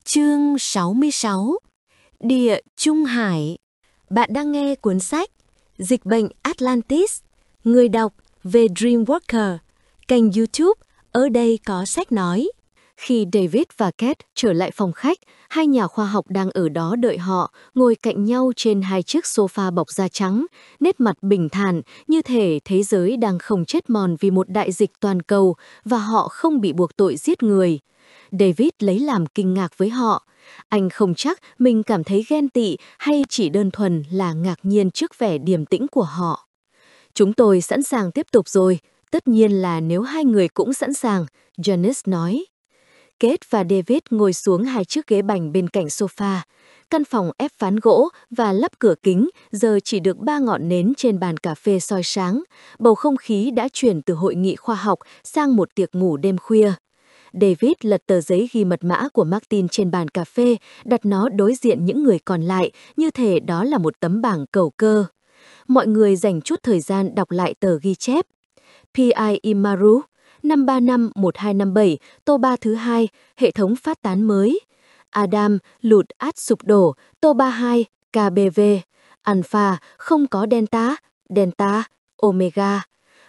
Chương 66. Địa Trung Hải. Bạn đang nghe cuốn sách Dịch bệnh Atlantis, người đọc về Dreamworker, kênh YouTube Ở đây có sách nói. Khi David và Kate trở lại phòng khách, hai nhà khoa học đang ở đó đợi họ, ngồi cạnh nhau trên hai chiếc sofa bọc da trắng, nét mặt bình thản, như thể thế giới đang không chết mòn vì một đại dịch toàn cầu và họ không bị buộc tội giết người. David lấy làm kinh ngạc với họ. Anh không chắc mình cảm thấy ghen tị hay chỉ đơn thuần là ngạc nhiên trước vẻ điềm tĩnh của họ. Chúng tôi sẵn sàng tiếp tục rồi, tất nhiên là nếu hai người cũng sẵn sàng, Janice nói. Kate và David ngồi xuống hai chiếc ghế bành bên cạnh sofa. Căn phòng ép ván gỗ và lắp cửa kính giờ chỉ được 3 ngọn nến trên bàn cà phê soi sáng. Bầu không khí đã chuyển từ hội nghị khoa học sang một tiệc ngủ đêm khuya. David lật tờ giấy ghi mật mã của Martin trên bàn cà phê, đặt nó đối diện những người còn lại, như thể đó là một tấm bảng cầu cơ. Mọi người dành chút thời gian đọc lại tờ ghi chép. P.I. Imaru, 535-1257, Toba thứ 2, hệ thống phát tán mới. Adam, lụt át sụp đổ, Toba 2, KBV. Alpha, không có Delta, Delta, Omega.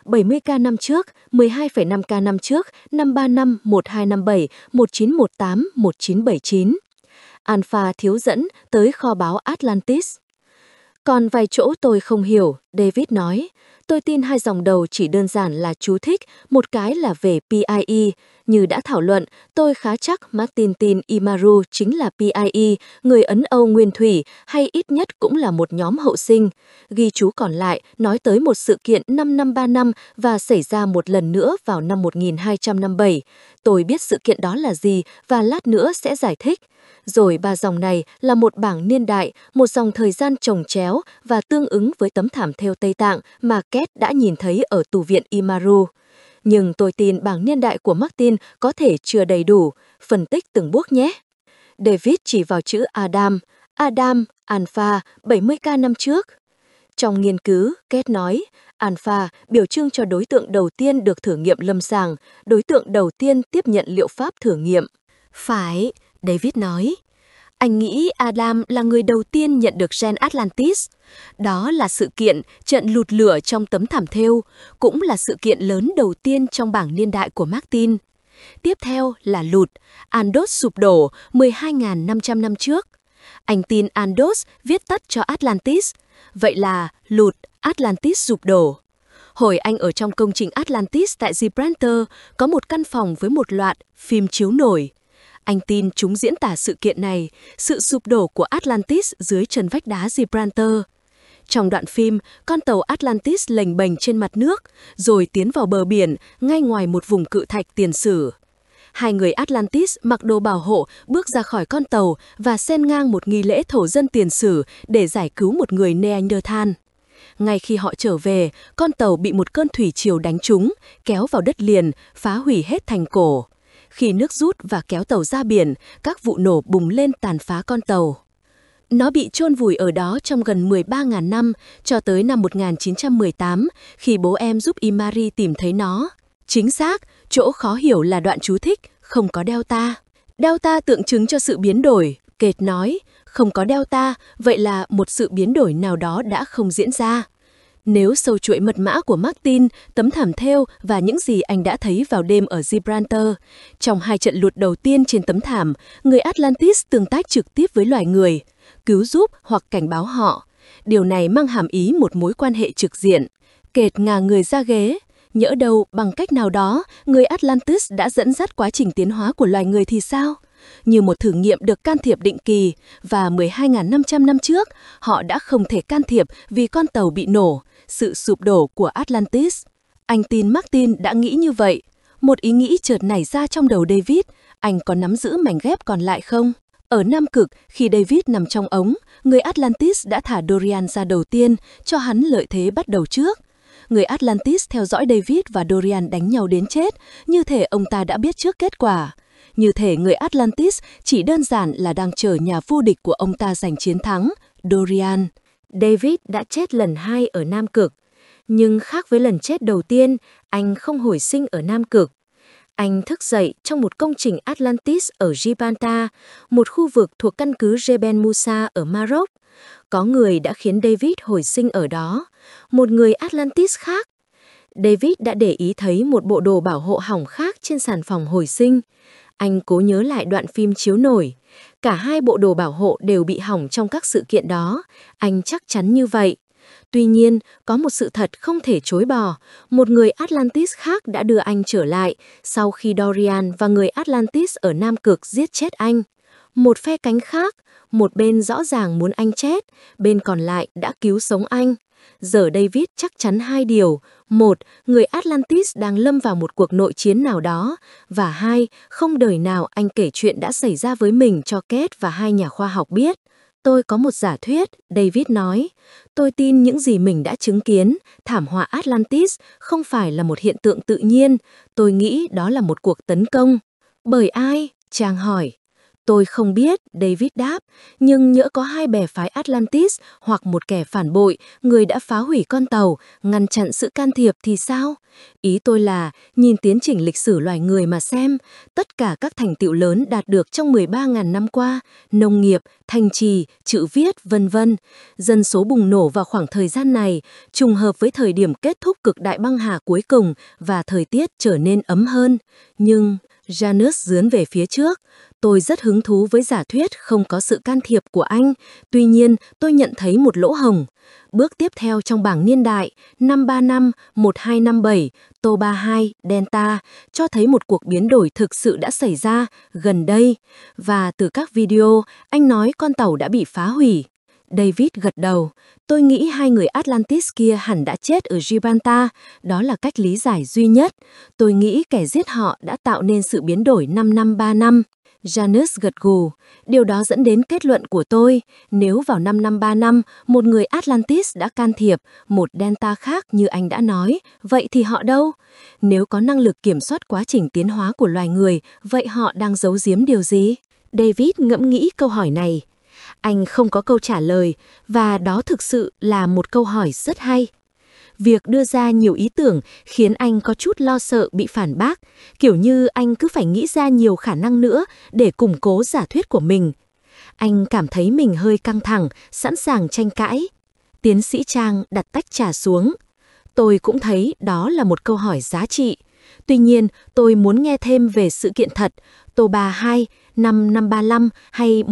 70k năm trước, 12,5k năm trước, 535, 1257, 1918, 1979. Alpha thiếu dẫn tới kho báu Atlantis. Còn vài chỗ tôi không hiểu, David nói. Tôi tin hai dòng đầu chỉ đơn giản là chú thích, một cái là về PIE. Như đã thảo luận, tôi khá chắc Martin tin Imaru chính là PIE, người Ấn Âu nguyên thủy, hay ít nhất cũng là một nhóm hậu sinh. Ghi chú còn lại nói tới một sự kiện 5 năm 3 năm và xảy ra một lần nữa vào năm 1257. Tôi biết sự kiện đó là gì và lát nữa sẽ giải thích. Rồi ba dòng này là một bảng niên đại, một dòng thời gian chồng chéo và tương ứng với tấm thảm thêu Tây Tạng mà Kate đã nhìn thấy ở tù viện Imaru. Nhưng tôi tin bảng niên đại của Martin có thể chưa đầy đủ. Phân tích từng bước nhé. David chỉ vào chữ Adam. Adam, Alpha, 70k năm trước. Trong nghiên cứu, Kate nói, Alpha biểu trưng cho đối tượng đầu tiên được thử nghiệm lâm sàng, đối tượng đầu tiên tiếp nhận liệu pháp thử nghiệm. Phải, David nói. Anh nghĩ Adam là người đầu tiên nhận được gen Atlantis. Đó là sự kiện trận lụt lửa trong tấm thảm thêu, cũng là sự kiện lớn đầu tiên trong bảng niên đại của Martin. Tiếp theo là lụt, Andos sụp đổ 12.500 năm trước. Anh tin Andos viết tắt cho Atlantis. Vậy là lụt, Atlantis sụp đổ. Hồi anh ở trong công trình Atlantis tại Gibraltar, có một căn phòng với một loạt phim chiếu nổi. Anh tin chúng diễn tả sự kiện này, sự sụp đổ của Atlantis dưới chân vách đá Gibraltar. Trong đoạn phim, con tàu Atlantis lềnh bềnh trên mặt nước, rồi tiến vào bờ biển, ngay ngoài một vùng cự thạch tiền sử. Hai người Atlantis mặc đồ bảo hộ bước ra khỏi con tàu và xen ngang một nghi lễ thổ dân tiền sử để giải cứu một người Neanderthal. Ngay khi họ trở về, con tàu bị một cơn thủy triều đánh trúng, kéo vào đất liền, phá hủy hết thành cổ. Khi nước rút và kéo tàu ra biển, các vụ nổ bùng lên tàn phá con tàu. Nó bị chôn vùi ở đó trong gần 13.000 năm, cho tới năm 1918, khi bố em giúp Imari tìm thấy nó. Chính xác, chỗ khó hiểu là đoạn chú thích, không có delta. Delta tượng trưng cho sự biến đổi, Kate nói. Không có delta, vậy là một sự biến đổi nào đó đã không diễn ra. Nếu sâu chuỗi mật mã của Martin, tấm thảm thêu và những gì anh đã thấy vào đêm ở Gibraltar, trong hai trận lụt đầu tiên trên tấm thảm, người Atlantis tương tác trực tiếp với loài người, cứu giúp hoặc cảnh báo họ. Điều này mang hàm ý một mối quan hệ trực diện. Kate ngả người ra ghế. Nhỡ đâu bằng cách nào đó, người Atlantis đã dẫn dắt quá trình tiến hóa của loài người thì sao? Như một thử nghiệm được can thiệp định kỳ, và 12.500 năm trước, họ đã không thể can thiệp vì con tàu bị nổ, sự sụp đổ của Atlantis. Anh tin Martin đã nghĩ như vậy. Một ý nghĩ chợt nảy ra trong đầu David, anh có nắm giữ mảnh ghép còn lại không? Ở Nam Cực, khi David nằm trong ống, người Atlantis đã thả Dorian ra đầu tiên, cho hắn lợi thế bắt đầu trước. Người Atlantis theo dõi David và Dorian đánh nhau đến chết, như thể ông ta đã biết trước kết quả. Như thể người Atlantis chỉ đơn giản là đang chờ nhà vô địch của ông ta giành chiến thắng, Dorian. David đã chết lần 2 ở Nam Cực, nhưng khác với lần chết đầu tiên, anh không hồi sinh ở Nam Cực. Anh thức dậy trong một công trình Atlantis ở Gibraltar, một khu vực thuộc căn cứ Jebel Musa ở Maroc. Có người đã khiến David hồi sinh ở đó, một người Atlantis khác. David đã để ý thấy một bộ đồ bảo hộ hỏng khác trên sàn phòng hồi sinh. Anh cố nhớ lại đoạn phim chiếu nổi. Cả hai bộ đồ bảo hộ đều bị hỏng trong các sự kiện đó. Anh chắc chắn như vậy. Tuy nhiên, có một sự thật không thể chối bỏ. Một người Atlantis khác đã đưa anh trở lại sau khi Dorian và người Atlantis ở Nam Cực giết chết anh. Một phe cánh khác, một bên rõ ràng muốn anh chết, bên còn lại đã cứu sống anh. Giờ David chắc chắn hai điều. Một, người Atlantis đang lâm vào một cuộc nội chiến nào đó. Và hai, không đời nào anh kể chuyện đã xảy ra với mình cho Kate và hai nhà khoa học biết. Tôi có một giả thuyết, David nói. Tôi tin những gì mình đã chứng kiến, thảm họa Atlantis không phải là một hiện tượng tự nhiên. Tôi nghĩ đó là một cuộc tấn công. Bởi ai? Chàng hỏi. Tôi không biết, David đáp, nhưng nhỡ có hai bè phái Atlantis hoặc một kẻ phản bội, người đã phá hủy con tàu, ngăn chặn sự can thiệp thì sao? Ý tôi là, nhìn tiến trình lịch sử loài người mà xem, tất cả các thành tựu lớn đạt được trong 13.000 năm qua, nông nghiệp, thành trì, chữ viết, vân vân. Dân số bùng nổ vào khoảng thời gian này, trùng hợp với thời điểm kết thúc cực đại băng hà cuối cùng và thời tiết trở nên ấm hơn. Nhưng Janus dướn về phía trước. Tôi rất hứng thú với giả thuyết không có sự can thiệp của anh, tuy nhiên tôi nhận thấy một lỗ hổng. Bước tiếp theo trong bảng niên đại, năm 35, 1257, Tô 32, Delta, cho thấy một cuộc biến đổi thực sự đã xảy ra gần đây. Và từ các video, anh nói con tàu đã bị phá hủy. David gật đầu. Tôi nghĩ hai người Atlantis kia hẳn đã chết ở Gibraltar. Đó là cách lý giải duy nhất. Tôi nghĩ kẻ giết họ đã tạo nên sự biến đổi 5 năm 3 năm. Janus gật gù. Điều đó dẫn đến kết luận của tôi. Nếu vào 5 năm 3 năm, một người Atlantis đã can thiệp, một Delta khác như anh đã nói, vậy thì họ đâu? Nếu có năng lực kiểm soát quá trình tiến hóa của loài người, vậy họ đang giấu giếm điều gì? David ngẫm nghĩ câu hỏi này. Anh không có câu trả lời, và đó thực sự là một câu hỏi rất hay. Việc đưa ra nhiều ý tưởng khiến anh có chút lo sợ bị phản bác, kiểu như anh cứ phải nghĩ ra nhiều khả năng nữa để củng cố giả thuyết của mình. Anh cảm thấy mình hơi căng thẳng, sẵn sàng tranh cãi. Tiến sĩ Trang đặt tách trà xuống. Tôi cũng thấy đó là một câu hỏi giá trị. Tuy nhiên, tôi muốn nghe thêm về sự kiện thật, Tô 32, năm 535 hay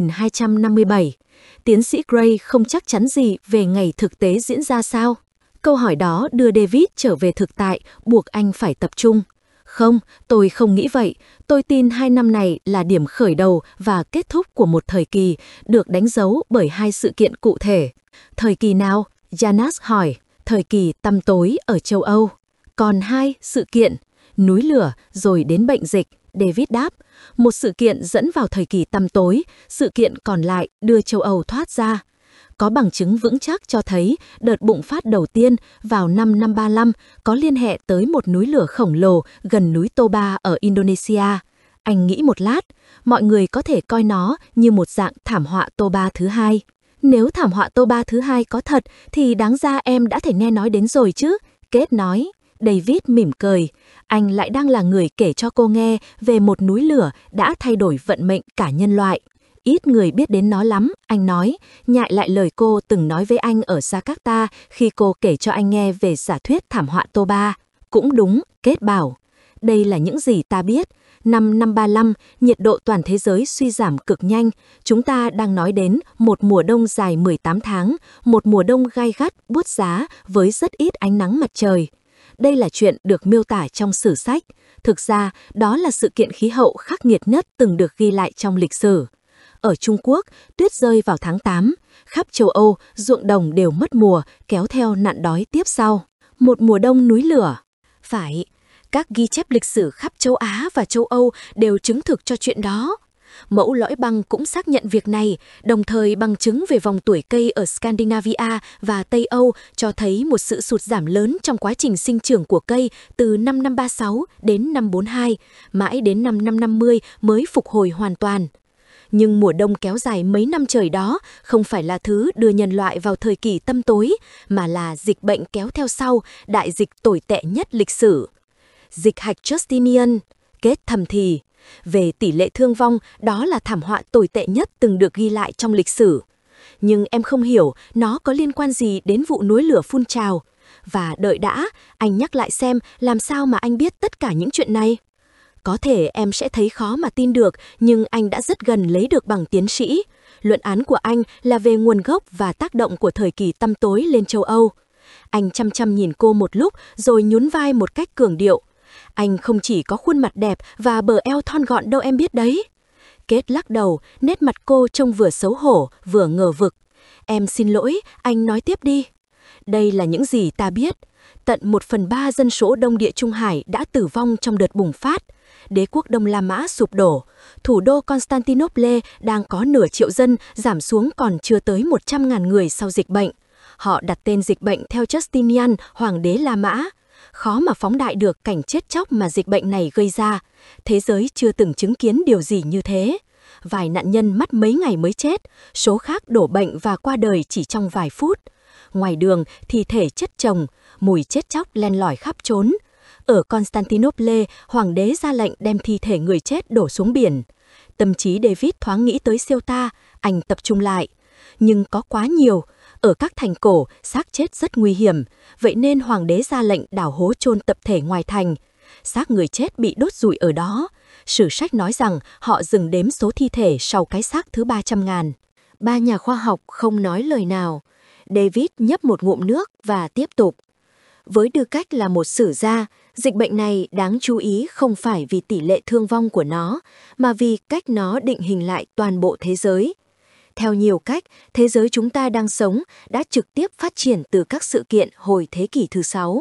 1257. Tiến sĩ Gray không chắc chắn gì về ngày thực tế diễn ra sao? Câu hỏi đó đưa David trở về thực tại, buộc anh phải tập trung. Không, tôi không nghĩ vậy. Tôi tin 2 năm này là điểm khởi đầu và kết thúc của một thời kỳ, được đánh dấu bởi hai sự kiện cụ thể. Thời kỳ nào? Janus hỏi. Thời kỳ tăm tối ở châu Âu. Còn hai sự kiện, núi lửa rồi đến bệnh dịch, David đáp. Một sự kiện dẫn vào thời kỳ tăm tối, sự kiện còn lại đưa châu Âu thoát ra. Có bằng chứng vững chắc cho thấy đợt bùng phát đầu tiên vào năm 535 có liên hệ tới một núi lửa khổng lồ gần núi Toba ở Indonesia. Anh nghĩ một lát, mọi người có thể coi nó như một dạng thảm họa Toba thứ hai. Nếu thảm họa Toba thứ hai có thật thì đáng ra em đã thể nghe nói đến rồi chứ, Kate nói. David mỉm cười. Anh lại đang là người kể cho cô nghe về một núi lửa đã thay đổi vận mệnh cả nhân loại. Ít người biết đến nó lắm, anh nói, nhại lại lời cô từng nói với anh ở Jakarta khi cô kể cho anh nghe về giả thuyết thảm họa Toba. Cũng đúng, Kate bảo. Đây là những gì ta biết. Năm 535, nhiệt độ toàn thế giới suy giảm cực nhanh. Chúng ta đang nói đến một mùa đông dài 18 tháng, một mùa đông gai gắt, buốt giá với rất ít ánh nắng mặt trời. Đây là chuyện được miêu tả trong sử sách. Thực ra, đó là sự kiện khí hậu khắc nghiệt nhất từng được ghi lại trong lịch sử. Ở Trung Quốc, tuyết rơi vào tháng 8. Khắp châu Âu, ruộng đồng đều mất mùa, kéo theo nạn đói tiếp sau. Một mùa đông núi lửa. Phải, các ghi chép lịch sử khắp châu Á và châu Âu đều chứng thực cho chuyện đó. Mẫu lõi băng cũng xác nhận việc này, đồng thời bằng chứng về vòng tuổi cây ở Scandinavia và Tây Âu cho thấy một sự sụt giảm lớn trong quá trình sinh trưởng của cây từ năm 536 đến năm 42, mãi đến năm 550 mới phục hồi hoàn toàn. Nhưng mùa đông kéo dài mấy năm trời đó không phải là thứ đưa nhân loại vào thời kỳ tăm tối, mà là dịch bệnh kéo theo sau, đại dịch tồi tệ nhất lịch sử. Dịch hạch Justinian. Kết thầm thì. Về tỷ lệ thương vong, đó là thảm họa tồi tệ nhất từng được ghi lại trong lịch sử. Nhưng em không hiểu nó có liên quan gì đến vụ núi lửa phun trào. Và đợi đã, anh nhắc lại xem làm sao mà anh biết tất cả những chuyện này. Có thể em sẽ thấy khó mà tin được, nhưng anh đã rất gần lấy được bằng tiến sĩ. Luận án của anh là về nguồn gốc và tác động của thời kỳ tăm tối lên châu Âu. Anh chăm chăm nhìn cô một lúc rồi nhún vai một cách cường điệu. Anh không chỉ có khuôn mặt đẹp và bờ eo thon gọn đâu em biết đấy. Kết lắc đầu, nét mặt cô trông vừa xấu hổ, vừa ngờ vực. Em xin lỗi, anh nói tiếp đi. Đây là những gì ta biết. Tận 1/3 dân số Đông Địa Trung Hải đã tử vong trong đợt bùng phát. Đế quốc Đông La Mã sụp đổ. Thủ đô Constantinople đang có nửa triệu dân, giảm xuống còn chưa tới 100.000 người sau dịch bệnh. Họ đặt tên dịch bệnh theo Justinian, hoàng đế La Mã. Khó mà phóng đại được cảnh chết chóc mà dịch bệnh này gây ra. Thế giới chưa từng chứng kiến điều gì như thế. Vài nạn nhân mất mấy ngày mới chết, số khác đổ bệnh và qua đời chỉ trong vài phút. Ngoài đường, thi thể chất chồng, mùi chết chóc len lỏi khắp trốn. Ở Constantinople, hoàng đế ra lệnh đem thi thể người chết đổ xuống biển. Tâm trí David thoáng nghĩ tới Ceuta, anh tập trung lại. Nhưng có quá nhiều. Ở các thành cổ, xác chết rất nguy hiểm, vậy nên hoàng đế ra lệnh đào hố chôn tập thể ngoài thành. Xác người chết bị đốt rụi ở đó. Sử sách nói rằng họ dừng đếm số thi thể sau cái xác thứ 300.000. Ba nhà khoa học không nói lời nào. David nhấp một ngụm nước và tiếp tục. Với tư cách là một sử gia, dịch bệnh này đáng chú ý không phải vì tỷ lệ thương vong của nó, mà vì cách nó định hình lại toàn bộ thế giới. Theo nhiều cách, thế giới chúng ta đang sống đã trực tiếp phát triển từ các sự kiện hồi thế kỷ thứ 6.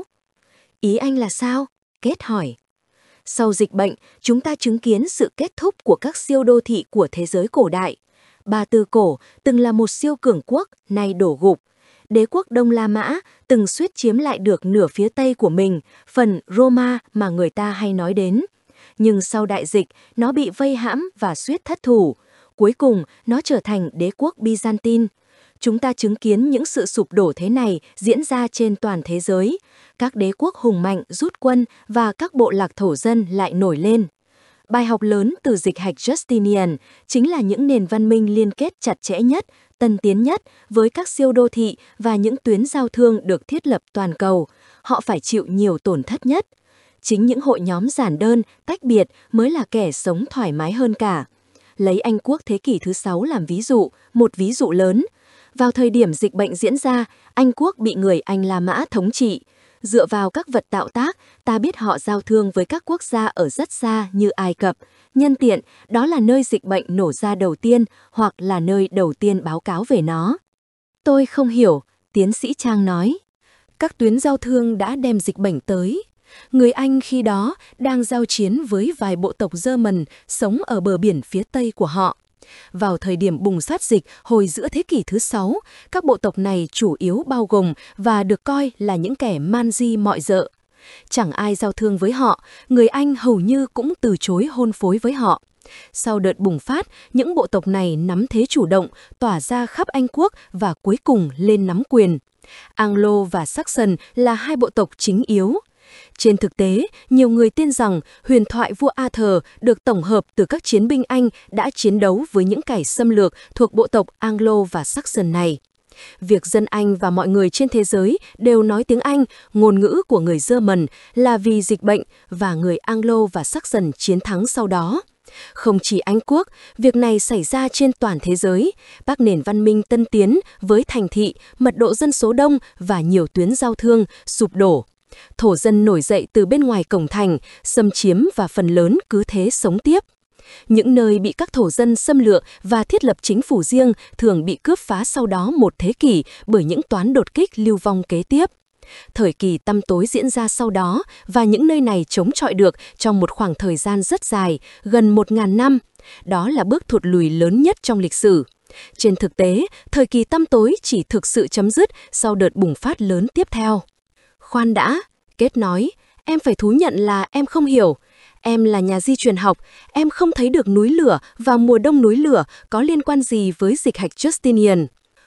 Ý anh là sao? Kết hỏi. Sau dịch bệnh, chúng ta chứng kiến sự kết thúc của các siêu đô thị của thế giới cổ đại. Ba Tư cổ từng là một siêu cường quốc, nay đổ gục. Đế quốc Đông La Mã từng suýt chiếm lại được nửa phía Tây của mình, phần Roma mà người ta hay nói đến. Nhưng sau đại dịch, nó bị vây hãm và suýt thất thủ. Cuối cùng, nó trở thành đế quốc Byzantine. Chúng ta chứng kiến những sự sụp đổ thế này diễn ra trên toàn thế giới. Các đế quốc hùng mạnh rút quân và các bộ lạc thổ dân lại nổi lên. Bài học lớn từ dịch hạch Justinian chính là những nền văn minh liên kết chặt chẽ nhất, tân tiến nhất với các siêu đô thị và những tuyến giao thương được thiết lập toàn cầu. Họ phải chịu nhiều tổn thất nhất. Chính những hội nhóm giản đơn, tách biệt mới là kẻ sống thoải mái hơn cả. Lấy Anh quốc thế kỷ thứ 6 làm ví dụ, một ví dụ lớn. Vào thời điểm dịch bệnh diễn ra, Anh quốc bị người Anh La Mã thống trị. Dựa vào các vật tạo tác, ta biết họ giao thương với các quốc gia ở rất xa như Ai Cập. Nhân tiện, đó là nơi dịch bệnh nổ ra đầu tiên hoặc là nơi đầu tiên báo cáo về nó. Tôi không hiểu, tiến sĩ Trang nói. Các tuyến giao thương đã đem dịch bệnh tới. Người Anh khi đó đang giao chiến với vài bộ tộc German sống ở bờ biển phía Tây của họ. Vào thời điểm bùng phát dịch hồi giữa thế kỷ thứ 6, các bộ tộc này chủ yếu bao gồm và được coi là những kẻ man di mọi dợ. Chẳng ai giao thương với họ, người Anh hầu như cũng từ chối hôn phối với họ. Sau đợt bùng phát, những bộ tộc này nắm thế chủ động, tỏa ra khắp Anh quốc và cuối cùng lên nắm quyền. Anglo và Saxon là hai bộ tộc chính yếu. Trên thực tế, nhiều người tin rằng huyền thoại vua Arthur được tổng hợp từ các chiến binh Anh đã chiến đấu với những kẻ xâm lược thuộc bộ tộc Anglo và Saxon này. Việc dân Anh và mọi người trên thế giới đều nói tiếng Anh, ngôn ngữ của người German, là vì dịch bệnh và người Anglo và Saxon chiến thắng sau đó. Không chỉ Anh quốc, việc này xảy ra trên toàn thế giới. Các nền văn minh tân tiến với thành thị, mật độ dân số đông và nhiều tuyến giao thương sụp đổ. Thổ dân nổi dậy từ bên ngoài cổng thành, xâm chiếm và phần lớn cứ thế sống tiếp. Những nơi bị các thổ dân xâm lược và thiết lập chính phủ riêng thường bị cướp phá sau đó một thế kỷ bởi những toán đột kích lưu vong kế tiếp. Thời kỳ tăm tối diễn ra sau đó và những nơi này chống chọi được trong một khoảng thời gian rất dài, gần 1.000 năm. Đó là bước thụt lùi lớn nhất trong lịch sử. Trên thực tế, thời kỳ tăm tối chỉ thực sự chấm dứt sau đợt bùng phát lớn tiếp theo. Khoan đã, Kết nói, em phải thú nhận là em không hiểu. Em là nhà di truyền học, em không thấy được núi lửa và mùa đông núi lửa có liên quan gì với dịch hạch Justinian.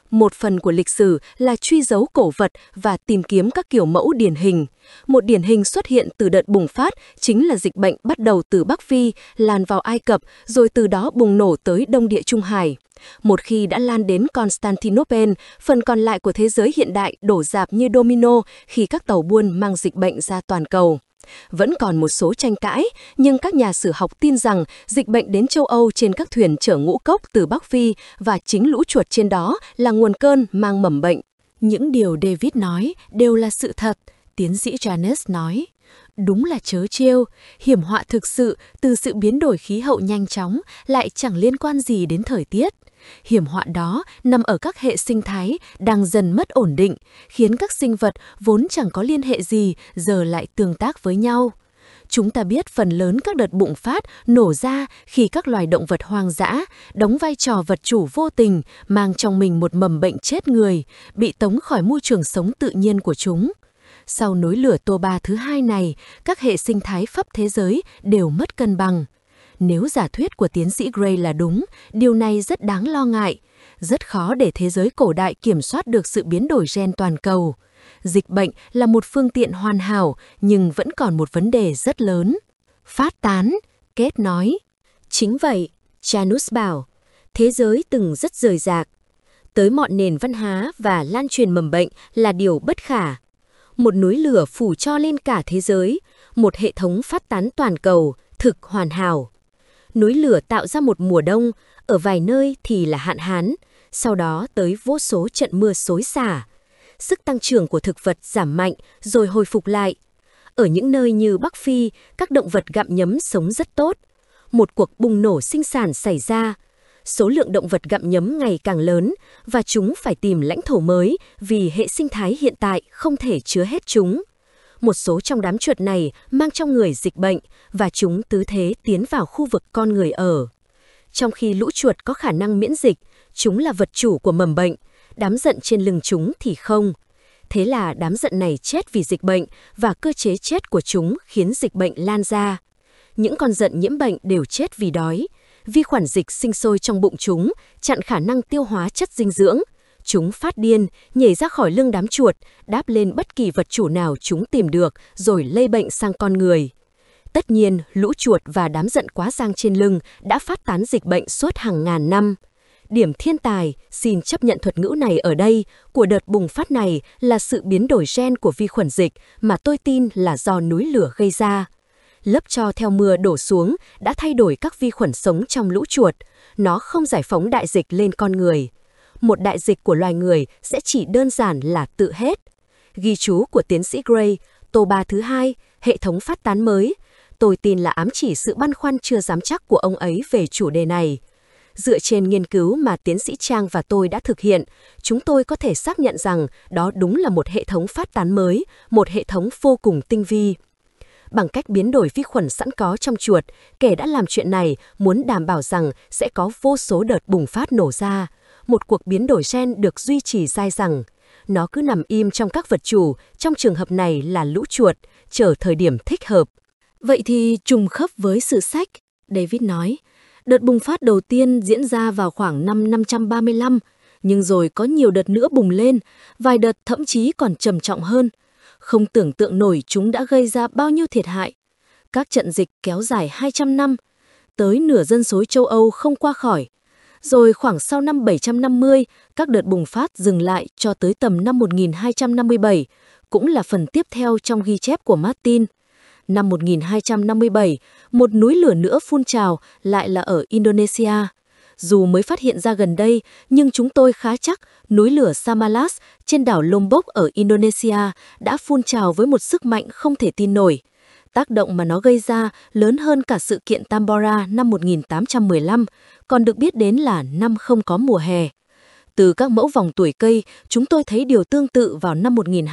Một phần của lịch sử là truy dấu cổ vật và tìm kiếm các kiểu mẫu điển hình. Một điển hình xuất hiện từ đợt bùng phát chính là dịch bệnh bắt đầu từ Bắc Phi, lan vào Ai Cập, rồi từ đó bùng nổ tới Đông Địa Trung Hải. Một khi đã lan đến Constantinople, phần còn lại của thế giới hiện đại đổ rạp như domino khi các tàu buôn mang dịch bệnh ra toàn cầu. Vẫn còn một số tranh cãi, nhưng các nhà sử học tin rằng dịch bệnh đến châu Âu trên các thuyền chở ngũ cốc từ Bắc Phi và chính lũ chuột trên đó là nguồn cơn mang mầm bệnh. Những điều David nói đều là sự thật, tiến sĩ Janes nói. Đúng là trớ trêu, hiểm họa thực sự từ sự biến đổi khí hậu nhanh chóng lại chẳng liên quan gì đến thời tiết. Hiểm họa đó nằm ở các hệ sinh thái đang dần mất ổn định, khiến các sinh vật vốn chẳng có liên hệ gì giờ lại tương tác với nhau. Chúng ta biết phần lớn các đợt bùng phát nổ ra khi các loài động vật hoang dã đóng vai trò vật chủ vô tình, mang trong mình một mầm bệnh chết người, bị tống khỏi môi trường sống tự nhiên của chúng. Sau núi lửa Toba thứ hai này, các hệ sinh thái khắp thế giới đều mất cân bằng. Nếu giả thuyết của tiến sĩ Gray là đúng, điều này rất đáng lo ngại. Rất khó để thế giới cổ đại kiểm soát được sự biến đổi gen toàn cầu. Dịch bệnh là một phương tiện hoàn hảo, nhưng vẫn còn một vấn đề rất lớn. Phát tán, Kate nói. Chính vậy, Janus bảo, thế giới từng rất rời rạc. Tới mọi nền văn hóa và lan truyền mầm bệnh là điều bất khả. Một núi lửa phủ cho lên cả thế giới, một hệ thống phát tán toàn cầu, thực hoàn hảo. Núi lửa tạo ra một mùa đông, ở vài nơi thì là hạn hán, sau đó tới vô số trận mưa xối xả. Sức tăng trưởng của thực vật giảm mạnh rồi hồi phục lại. Ở những nơi như Bắc Phi, các động vật gặm nhấm sống rất tốt. Một cuộc bùng nổ sinh sản xảy ra. Số lượng động vật gặm nhấm ngày càng lớn và chúng phải tìm lãnh thổ mới vì hệ sinh thái hiện tại không thể chứa hết chúng. Một số trong đám chuột này mang trong người dịch bệnh và chúng cứ thế tiến vào khu vực con người ở. Trong khi lũ chuột có khả năng miễn dịch, chúng là vật chủ của mầm bệnh, đám giận trên lưng chúng thì không. Thế là đám giận này chết vì dịch bệnh và cơ chế chết của chúng khiến dịch bệnh lan ra. Những con giận nhiễm bệnh đều chết vì đói. Vi khuẩn dịch sinh sôi trong bụng chúng, chặn khả năng tiêu hóa chất dinh dưỡng. Chúng phát điên, nhảy ra khỏi lưng đám chuột, đáp lên bất kỳ vật chủ nào chúng tìm được rồi lây bệnh sang con người. Tất nhiên, lũ chuột và đám giận quá giang trên lưng đã phát tán dịch bệnh suốt hàng ngàn năm. Điểm thiên tài, xin chấp nhận thuật ngữ này ở đây, của đợt bùng phát này là sự biến đổi gen của vi khuẩn dịch mà tôi tin là do núi lửa gây ra. Lớp tro theo mưa đổ xuống đã thay đổi các vi khuẩn sống trong lũ chuột. Nó không giải phóng đại dịch lên con người. Một đại dịch của loài người sẽ chỉ đơn giản là tự hết. Ghi chú của tiến sĩ Gray, Toba thứ hai, hệ thống phát tán mới. Tôi tin là ám chỉ sự băn khoăn chưa dám chắc của ông ấy về chủ đề này. Dựa trên nghiên cứu mà tiến sĩ Trang và tôi đã thực hiện, chúng tôi có thể xác nhận rằng đó đúng là một hệ thống phát tán mới, một hệ thống vô cùng tinh vi. Bằng cách biến đổi vi khuẩn sẵn có trong chuột, kẻ đã làm chuyện này muốn đảm bảo rằng sẽ có vô số đợt bùng phát nổ ra. Một cuộc biến đổi gen được duy trì dai dẳng. Nó cứ nằm im trong các vật chủ, trong trường hợp này là lũ chuột, chờ thời điểm thích hợp. Vậy thì trùng khớp với sử sách, David nói. Đợt bùng phát đầu tiên diễn ra vào khoảng năm 535, nhưng rồi có nhiều đợt nữa bùng lên, vài đợt thậm chí còn trầm trọng hơn. Không tưởng tượng nổi chúng đã gây ra bao nhiêu thiệt hại. Các trận dịch kéo dài 200 năm, tới nửa dân số châu Âu không qua khỏi. Rồi khoảng sau năm 750, các đợt bùng phát dừng lại cho tới tầm năm 1257, cũng là phần tiếp theo trong ghi chép của Martin. Năm 1257, một núi lửa nữa phun trào lại là ở Indonesia. Dù mới phát hiện ra gần đây, nhưng chúng tôi khá chắc núi lửa Samalas trên đảo Lombok ở Indonesia đã phun trào với một sức mạnh không thể tin nổi. Tác động mà nó gây ra lớn hơn cả sự kiện Tambora năm 1815, còn được biết đến là năm không có mùa hè. Từ các mẫu vòng tuổi cây, chúng tôi thấy điều tương tự vào năm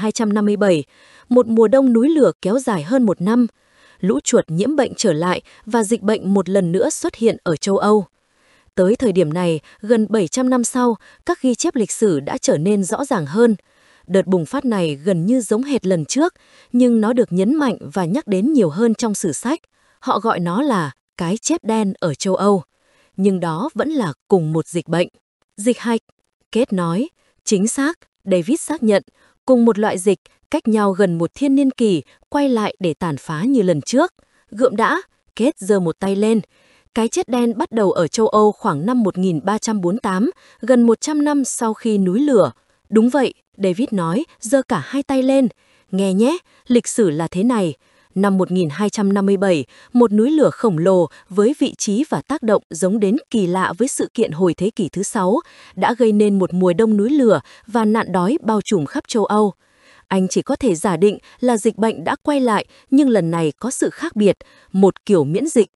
1257, một mùa đông núi lửa kéo dài hơn một năm. Lũ chuột nhiễm bệnh trở lại và dịch bệnh một lần nữa xuất hiện ở châu Âu. Tới thời điểm này, gần 700 năm sau, các ghi chép lịch sử đã trở nên rõ ràng hơn. Đợt bùng phát này gần như giống hệt lần trước, nhưng nó được nhấn mạnh và nhắc đến nhiều hơn trong sử sách. Họ gọi nó là cái chết đen ở châu Âu. Nhưng đó vẫn là cùng một dịch bệnh. Dịch hạch, Kate nói, Chính xác, David xác nhận, cùng một loại dịch, cách nhau gần 1 thiên niên kỷ, quay lại để tàn phá như lần trước. Gượm đã, Kate giơ một tay lên. Cái chết đen bắt đầu ở châu Âu khoảng năm 1348, gần 100 năm sau khi núi lửa. Đúng vậy, David nói, giơ cả hai tay lên. Nghe nhé, lịch sử là thế này. Năm 1257, một núi lửa khổng lồ với vị trí và tác động giống đến kỳ lạ với sự kiện hồi thế kỷ thứ 6 đã gây nên một mùa đông núi lửa và nạn đói bao trùm khắp châu Âu. Anh chỉ có thể giả định là dịch bệnh đã quay lại, nhưng lần này có sự khác biệt, một kiểu miễn dịch.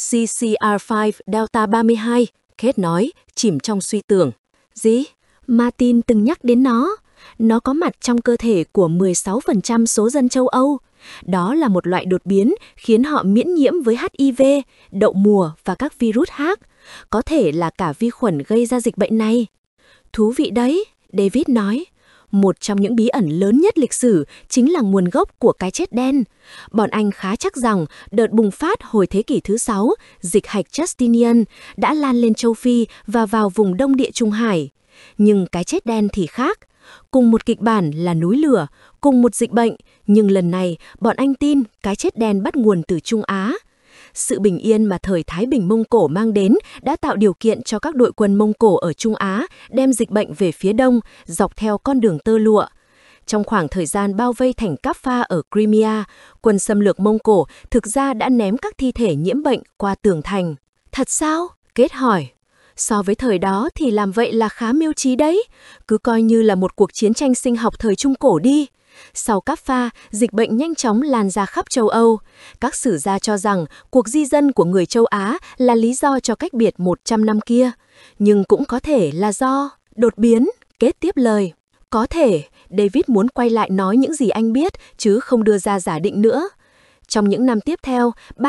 CCR5 Delta 32, Kate nói, chìm trong suy tưởng. Gì? Martin từng nhắc đến nó. Nó có mặt trong cơ thể của 16% số dân châu Âu. Đó là một loại đột biến khiến họ miễn nhiễm với HIV, đậu mùa và các virus khác. Có thể là cả vi khuẩn gây ra dịch bệnh này. Thú vị đấy, David nói. Một trong những bí ẩn lớn nhất lịch sử chính là nguồn gốc của cái chết đen. Bọn anh khá chắc rằng đợt bùng phát hồi thế kỷ thứ 6, dịch hạch Justinian, đã lan lên châu Phi và vào vùng Đông Địa Trung Hải. Nhưng cái chết đen thì khác. Cùng một kịch bản là núi lửa, cùng một dịch bệnh, nhưng lần này bọn anh tin cái chết đen bắt nguồn từ Trung Á. Sự bình yên mà thời Thái Bình Mông Cổ mang đến đã tạo điều kiện cho các đội quân Mông Cổ ở Trung Á đem dịch bệnh về phía đông, dọc theo con đường tơ lụa. Trong khoảng thời gian bao vây thành Kaffa ở Crimea, quân xâm lược Mông Cổ thực ra đã ném các thi thể nhiễm bệnh qua tường thành. Thật sao? Kate hỏi. So với thời đó thì làm vậy là khá mưu trí đấy. Cứ coi như là một cuộc chiến tranh sinh học thời Trung Cổ đi. Sau Kaffa, dịch bệnh nhanh chóng lan ra khắp châu Âu. Các sử gia cho rằng cuộc di dân của người châu Á là lý do cho cách biệt 100 năm kia. Nhưng cũng có thể là do đột biến, Kate tiếp lời. Có thể, David muốn quay lại nói những gì anh biết, chứ không đưa ra giả định nữa. Trong những năm tiếp theo,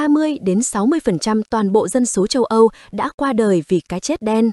30-60% toàn bộ dân số châu Âu đã qua đời vì cái chết đen.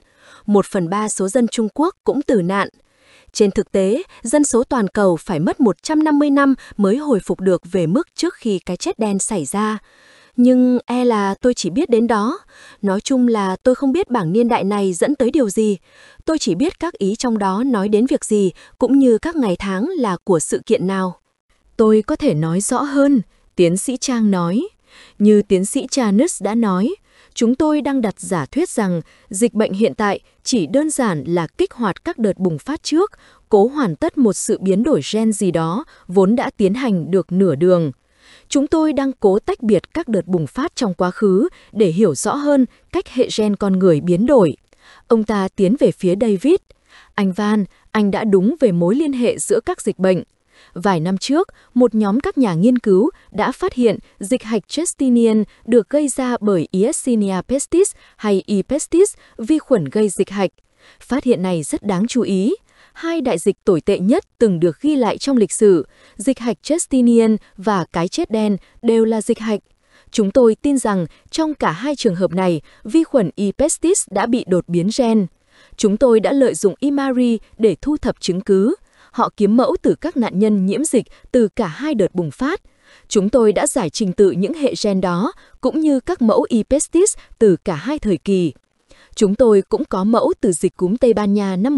1/3 số dân Trung Quốc cũng tử nạn. Trên thực tế, dân số toàn cầu phải mất 150 năm mới hồi phục được về mức trước khi cái chết đen xảy ra. Nhưng là tôi chỉ biết đến đó. Nói chung là tôi không biết bảng niên đại này dẫn tới điều gì. Tôi chỉ biết các ý trong đó nói đến việc gì, cũng như các ngày tháng là của sự kiện nào. Tôi có thể nói rõ hơn, tiến sĩ Trang nói. Như tiến sĩ Janus đã nói, chúng tôi đang đặt giả thuyết rằng dịch bệnh hiện tại chỉ đơn giản là kích hoạt các đợt bùng phát trước, cố hoàn tất một sự biến đổi gen gì đó vốn đã tiến hành được nửa đường. Chúng tôi đang cố tách biệt các đợt bùng phát trong quá khứ để hiểu rõ hơn cách hệ gen con người biến đổi. Ông ta tiến về phía David. Anh Van, anh đã đúng về mối liên hệ giữa các dịch bệnh. Vài năm trước, một nhóm các nhà nghiên cứu đã phát hiện dịch hạch Justinian được gây ra bởi Yersinia pestis hay E. pestis, vi khuẩn gây dịch hạch. Phát hiện này rất đáng chú ý. Hai đại dịch tồi tệ nhất từng được ghi lại trong lịch sử, dịch hạch Justinian và cái chết đen đều là dịch hạch. Chúng tôi tin rằng trong cả hai trường hợp này, vi khuẩn E. pestis đã bị đột biến gen. Chúng tôi đã lợi dụng IMARI để thu thập chứng cứ. Họ kiếm mẫu từ các nạn nhân nhiễm dịch từ cả hai đợt bùng phát. Chúng tôi đã giải trình tự những hệ gen đó, cũng như các mẫu E. pestis từ cả hai thời kỳ. Chúng tôi cũng có mẫu từ dịch cúm Tây Ban Nha năm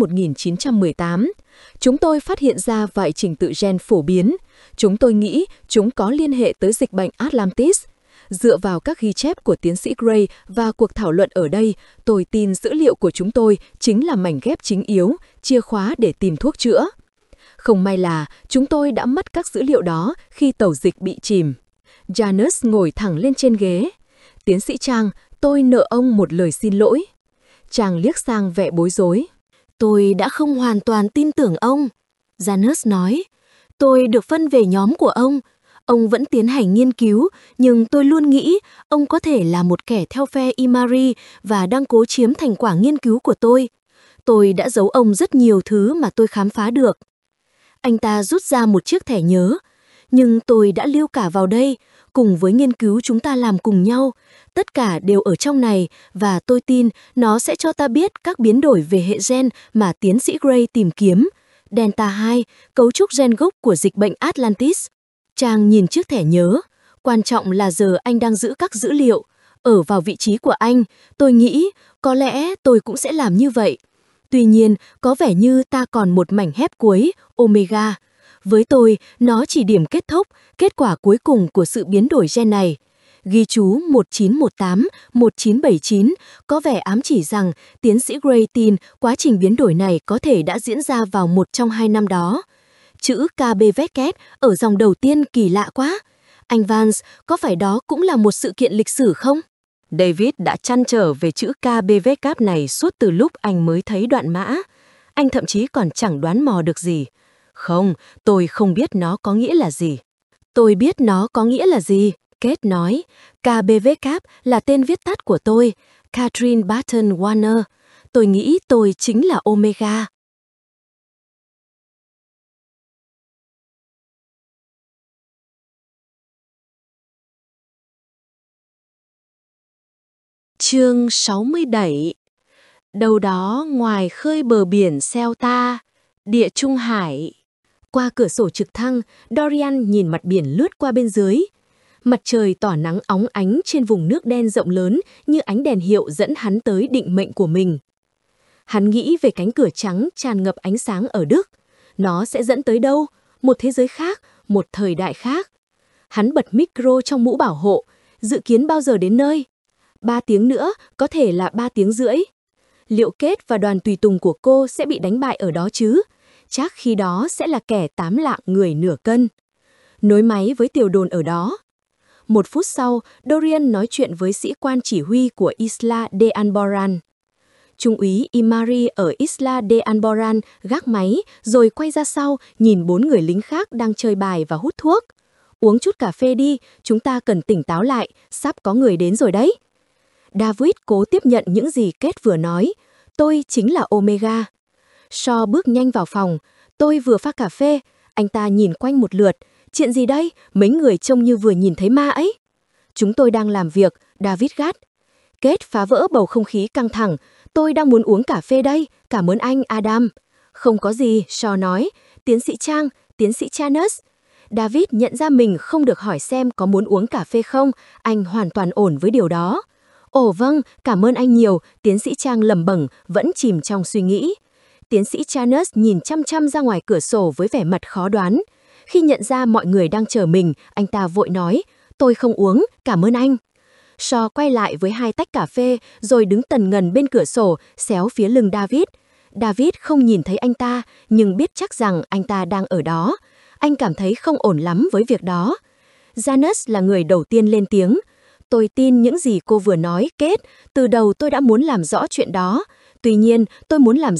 1918. Chúng tôi phát hiện ra vài trình tự gen phổ biến. Chúng tôi nghĩ chúng có liên hệ tới dịch bệnh Atlantis. Dựa vào các ghi chép của tiến sĩ Gray và cuộc thảo luận ở đây, tôi tin dữ liệu của chúng tôi chính là mảnh ghép chính yếu, chìa khóa để tìm thuốc chữa. Không may là chúng tôi đã mất các dữ liệu đó khi tàu dịch bị chìm. Janus ngồi thẳng lên trên ghế. Tiến sĩ Trang, tôi nợ ông một lời xin lỗi. Trang liếc sang vẻ bối rối. Tôi đã không hoàn toàn tin tưởng ông. Janus nói. Tôi được phân về nhóm của ông. Ông vẫn tiến hành nghiên cứu, nhưng tôi luôn nghĩ ông có thể là một kẻ theo phe Imari và đang cố chiếm thành quả nghiên cứu của tôi. Tôi đã giấu ông rất nhiều thứ mà tôi khám phá được. Anh ta rút ra một chiếc thẻ nhớ. Nhưng tôi đã lưu cả vào đây, cùng với nghiên cứu chúng ta làm cùng nhau. Tất cả đều ở trong này và tôi tin nó sẽ cho ta biết các biến đổi về hệ gen mà tiến sĩ Gray tìm kiếm. Delta 2, cấu trúc gen gốc của dịch bệnh Atlantis. Trang nhìn chiếc thẻ nhớ. Quan trọng là giờ anh đang giữ các dữ liệu. Ở vào vị trí của anh, tôi nghĩ có lẽ tôi cũng sẽ làm như vậy. Tuy nhiên, có vẻ như ta còn một mảnh hép cuối, omega. Với tôi, nó chỉ điểm kết thúc, kết quả cuối cùng của sự biến đổi gen này. Ghi chú 1918-1979 có vẻ ám chỉ rằng tiến sĩ Gray tin quá trình biến đổi này có thể đã diễn ra vào một trong 2 năm đó. Chữ KBVK ở dòng đầu tiên kỳ lạ quá. Anh Vance, có phải đó cũng là một sự kiện lịch sử không? David đã trăn trở về chữ KBVK này suốt từ lúc anh mới thấy đoạn mã. Anh thậm chí còn chẳng đoán mò được gì. Không, tôi không biết nó có nghĩa là gì. Tôi biết nó có nghĩa là gì, Kate nói. KBVK là tên viết tắt của tôi, Catherine Barton Warner. Tôi nghĩ tôi chính là Omega. Chương 67. Đâu đó ngoài khơi bờ biển Celta, địa Trung Hải. Qua cửa sổ trực thăng, Dorian nhìn mặt biển lướt qua bên dưới. Mặt trời tỏ nắng óng ánh trên vùng nước đen rộng lớn như ánh đèn hiệu dẫn hắn tới định mệnh của mình. Hắn nghĩ về cánh cửa trắng tràn ngập ánh sáng ở Đức. Nó sẽ dẫn tới đâu? Một thế giới khác, một thời đại khác. Hắn bật micro trong mũ bảo hộ, dự kiến bao giờ đến nơi? 3 tiếng nữa, có thể là 3 tiếng rưỡi. Liệu Kate và đoàn tùy tùng của cô sẽ bị đánh bại ở đó chứ? Chắc khi đó sẽ là kẻ 8 lạng người nửa cân. Nối máy với tiểu đồn ở đó. 1 phút sau, Dorian nói chuyện với sĩ quan chỉ huy của Isla de Alboran. Trung úy Imari ở Isla de Alboran gác máy rồi quay ra sau nhìn 4 người lính khác đang chơi bài và hút thuốc. Uống chút cà phê đi, chúng ta cần tỉnh táo lại, sắp có người đến rồi đấy. David cố tiếp nhận những gì Kate vừa nói. Tôi chính là Omega. Shaw bước nhanh vào phòng. Tôi vừa pha cà phê. Anh ta nhìn quanh một lượt. Chuyện gì đây? Mấy người trông như vừa nhìn thấy ma ấy. Chúng tôi đang làm việc, David gắt. Kate phá vỡ bầu không khí căng thẳng. Tôi đang muốn uống cà phê đây. Cảm ơn anh, Adam. Không có gì, Shaw nói. Tiến sĩ Trang, tiến sĩ Chanus. David nhận ra mình không được hỏi xem có muốn uống cà phê không. Anh hoàn toàn ổn với điều đó. Ồ vâng, cảm ơn anh nhiều, tiến sĩ Trang lẩm bẩm, vẫn chìm trong suy nghĩ. Tiến sĩ Chanus nhìn chăm chăm ra ngoài cửa sổ với vẻ mặt khó đoán. Khi nhận ra mọi người đang chờ mình, anh ta vội nói, tôi không uống, cảm ơn anh. Shaw quay lại với 2 tách cà phê, rồi đứng tần ngần bên cửa sổ, xéo phía lưng David. David không nhìn thấy anh ta, nhưng biết chắc rằng anh ta đang ở đó. Anh cảm thấy không ổn lắm với việc đó. Janus là người đầu tiên lên tiếng. Tôi tin những gì cô vừa nói, Kate. Từ đầu tôi đã muốn làm rõ chuyện đó. Tuy nhiên, tôi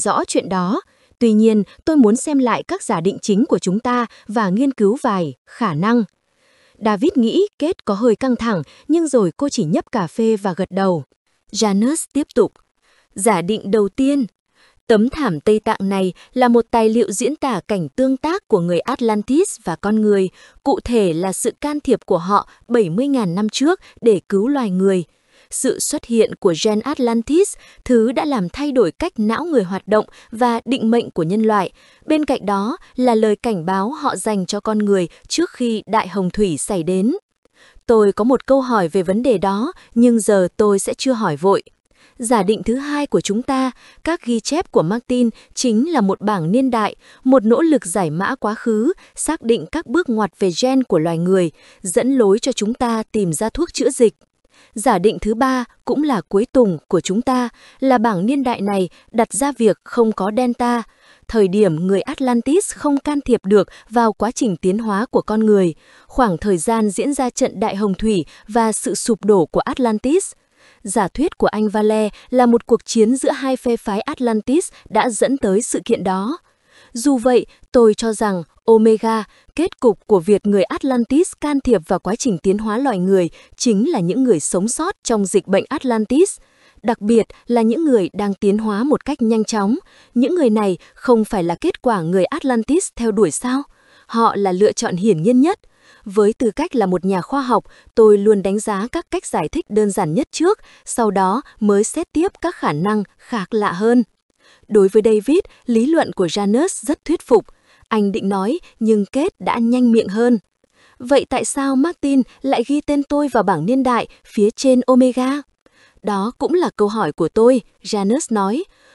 muốn xem lại các giả định chính của chúng ta và nghiên cứu vài khả năng. David nghĩ Kate có hơi căng thẳng, nhưng rồi cô chỉ nhấp cà phê và gật đầu. Janus tiếp tục. Giả định đầu tiên. Tấm thảm Tây Tạng này là một tài liệu diễn tả cảnh tương tác của người Atlantis và con người, cụ thể là sự can thiệp của họ 70.000 năm trước để cứu loài người. Sự xuất hiện của gen Atlantis, thứ đã làm thay đổi cách não người hoạt động và định mệnh của nhân loại. Bên cạnh đó là lời cảnh báo họ dành cho con người trước khi đại hồng thủy xảy đến. Tôi có một câu hỏi về vấn đề đó, nhưng giờ tôi sẽ chưa hỏi vội. Giả định thứ hai của chúng ta, các ghi chép của Martin chính là một bảng niên đại, một nỗ lực giải mã quá khứ, xác định các bước ngoặt về gen của loài người, dẫn lối cho chúng ta tìm ra thuốc chữa dịch. Giả định thứ ba cũng là cuối cùng của chúng ta, là bảng niên đại này đặt ra việc không có Delta, thời điểm người Atlantis không can thiệp được vào quá trình tiến hóa của con người, khoảng thời gian diễn ra trận đại hồng thủy và sự sụp đổ của Atlantis. Giả thuyết của anh Vale là một cuộc chiến giữa 2 phe phái Atlantis đã dẫn tới sự kiện đó. Dù vậy, tôi cho rằng Omega, kết cục của việc người Atlantis can thiệp vào quá trình tiến hóa loài người, chính là những người sống sót trong dịch bệnh Atlantis. Đặc biệt là những người đang tiến hóa một cách nhanh chóng. Những người này không phải là kết quả người Atlantis theo đuổi sao? Họ là lựa chọn hiển nhiên nhất. Với tư cách là một nhà khoa học, tôi luôn đánh giá các cách giải thích đơn giản nhất trước, sau đó mới xét tiếp các khả năng khác lạ hơn. Đối với David, lý luận của Janus rất thuyết phục. Anh định nói, nhưng Kate đã nhanh miệng hơn. Vậy tại sao Martin lại ghi tên tôi vào bảng niên đại phía trên Omega? Đó cũng là câu hỏi của tôi, Janus nói.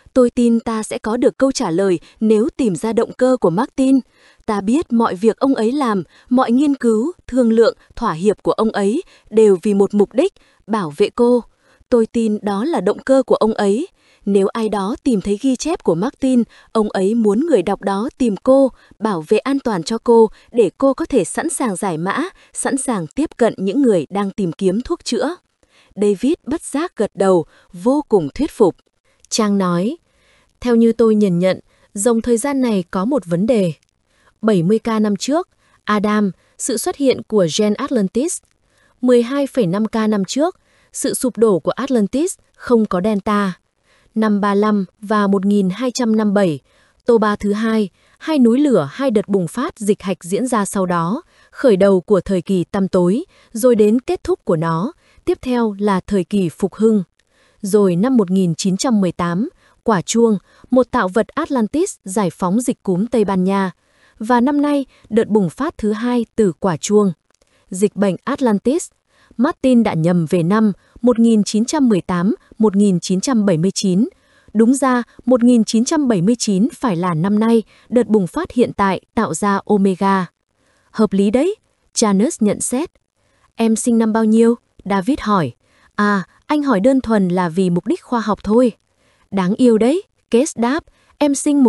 Tôi tin ta sẽ có được câu trả lời nếu tìm ra động cơ của Martin. Ta biết mọi việc ông ấy làm, mọi nghiên cứu, thương lượng, thỏa hiệp của ông ấy đều vì một mục đích, bảo vệ cô. Tôi tin đó là động cơ của ông ấy. Nếu ai đó tìm thấy ghi chép của Martin, ông ấy muốn người đọc đó tìm cô, bảo vệ an toàn cho cô để cô có thể sẵn sàng giải mã, sẵn sàng tiếp cận những người đang tìm kiếm thuốc chữa. David bất giác gật đầu, vô cùng thuyết phục. Trang nói, theo như tôi nhìn nhận, dòng thời gian này có một vấn đề. 70k năm trước, Adam, sự xuất hiện của gen Atlantis. 12,5k năm trước, sự sụp đổ của Atlantis không có Delta. Năm 35 và 1257, Toba thứ hai, hai núi lửa, hai đợt bùng phát dịch hạch diễn ra sau đó, khởi đầu của thời kỳ tăm tối, rồi đến kết thúc của nó, tiếp theo là thời kỳ phục hưng. Rồi năm 1918, quả chuông, một tạo vật Atlantis giải phóng dịch cúm Tây Ban Nha. Và năm nay, đợt bùng phát thứ hai từ quả chuông. Dịch bệnh Atlantis. Martin đã nhầm về năm 1918-1979. Đúng ra, 1979 phải là năm nay, đợt bùng phát hiện tại tạo ra Omega. Hợp lý đấy, Janus nhận xét. Em sinh năm bao nhiêu? David hỏi. À, anh hỏi đơn thuần là vì mục đích khoa học thôi. Đáng yêu đấy, Case đáp, em sinh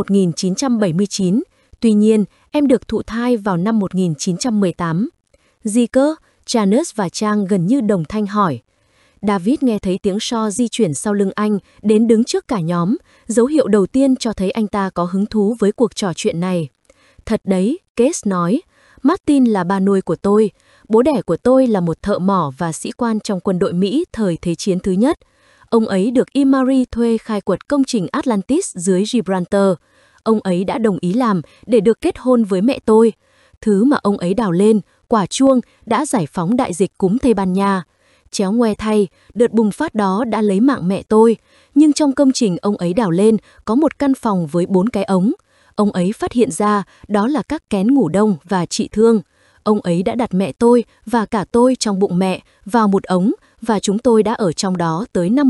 1979. Tuy nhiên, em được thụ thai vào năm 1918. Gì cơ? Janus và Trang gần như đồng thanh hỏi. David nghe thấy tiếng so di chuyển sau lưng anh, đến đứng trước cả nhóm, dấu hiệu đầu tiên cho thấy anh ta có hứng thú với cuộc trò chuyện này. Thật đấy, Case nói, Martin là ba nuôi của tôi. Bố đẻ của tôi là một thợ mỏ và sĩ quan trong quân đội Mỹ thời Thế chiến thứ nhất. Ông ấy được Imari thuê khai quật công trình Atlantis dưới Gibraltar. Ông ấy đã đồng ý làm để được kết hôn với mẹ tôi. Thứ mà ông ấy đào lên, quả chuông, đã giải phóng đại dịch cúm Tây Ban Nha. Chéo ngoe thay, đợt bùng phát đó đã lấy mạng mẹ tôi. Nhưng trong công trình ông ấy đào lên có một căn phòng với 4 cái ống. Ông ấy phát hiện ra đó là các kén ngủ đông và trị thương. Ông ấy đã đặt mẹ tôi và cả tôi trong bụng mẹ vào một ống và chúng tôi đã ở trong đó tới năm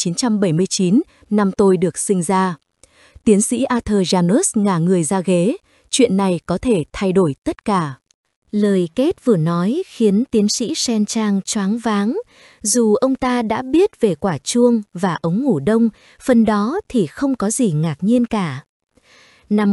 1979, năm tôi được sinh ra. Tiến sĩ Arthur Janus ngả người ra ghế. Chuyện này có thể thay đổi tất cả. Lời Kết vừa nói khiến tiến sĩ Shen Trang choáng váng. Dù ông ta đã biết về quả chuông và ống ngủ đông, phần đó thì không có gì ngạc nhiên cả. Năm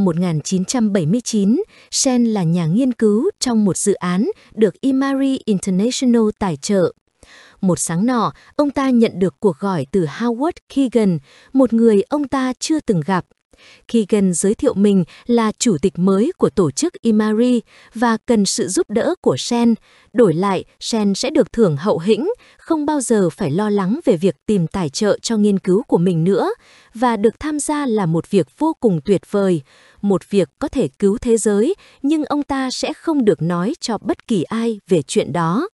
1979, Shen là nhà nghiên cứu trong một dự án được Imari International tài trợ. Một sáng nọ, ông ta nhận được cuộc gọi từ Howard Keegan, một người ông ta chưa từng gặp. Keegan giới thiệu mình là chủ tịch mới của tổ chức Imari và cần sự giúp đỡ của Shen. Đổi lại, Shen sẽ được thưởng hậu hĩnh, không bao giờ phải lo lắng về việc tìm tài trợ cho nghiên cứu của mình nữa, và được tham gia là một việc vô cùng tuyệt vời, một việc có thể cứu thế giới, nhưng ông ta sẽ không được nói cho bất kỳ ai về chuyện đó.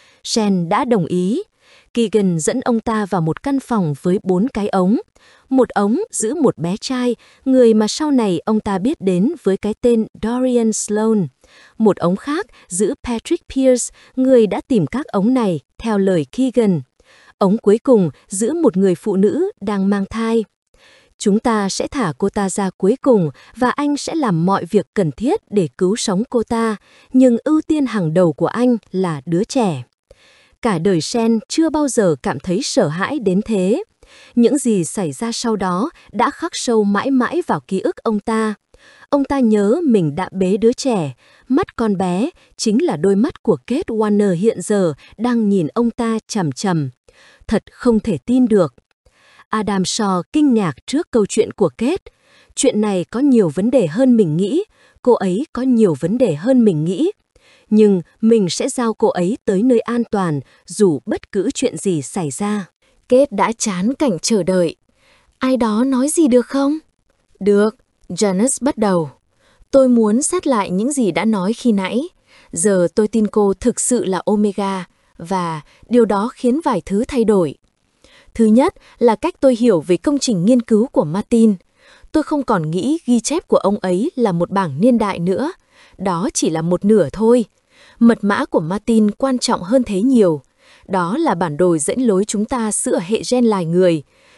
Shen đã đồng ý. Keegan dẫn ông ta vào một căn phòng với 4 cái ống. Một ống giữ một bé trai, người mà sau này ông ta biết đến với cái tên Dorian Sloan. Một ống khác giữ Patrick Pierce, người đã tìm các ống này, theo lời Keegan. Ống cuối cùng giữ một người phụ nữ đang mang thai. Chúng ta sẽ thả cô ta ra cuối cùng và anh sẽ làm mọi việc cần thiết để cứu sống cô ta, nhưng ưu tiên hàng đầu của anh là đứa trẻ. Cả đời Shen chưa bao giờ cảm thấy sợ hãi đến thế. Những gì xảy ra sau đó đã khắc sâu mãi mãi vào ký ức ông ta. Ông ta nhớ mình đã bế đứa trẻ, mắt con bé chính là đôi mắt của Kate Warner hiện giờ đang nhìn ông ta chằm chằm. Thật không thể tin được. Adam Shaw kinh ngạc trước câu chuyện của Kate. Chuyện này có nhiều vấn đề hơn mình nghĩ, cô ấy có nhiều vấn đề hơn mình nghĩ. Nhưng mình sẽ giao cô ấy tới nơi an toàn dù bất cứ chuyện gì xảy ra. Kate đã chán cảnh chờ đợi. Ai đó nói gì được không? Được, Janus bắt đầu. Tôi muốn xét lại những gì đã nói khi nãy. Giờ tôi tin cô thực sự là Omega, và điều đó khiến vài thứ thay đổi. Thứ nhất là cách tôi hiểu về công trình nghiên cứu của Martin. Tôi không còn nghĩ ghi chép của ông ấy là một bảng niên đại nữa. Đó chỉ là một nửa thôi. Mật mã của Martin quan trọng hơn thế nhiều. Đó là bản đồ dẫn lối chúng ta sửa hệ gen loài người.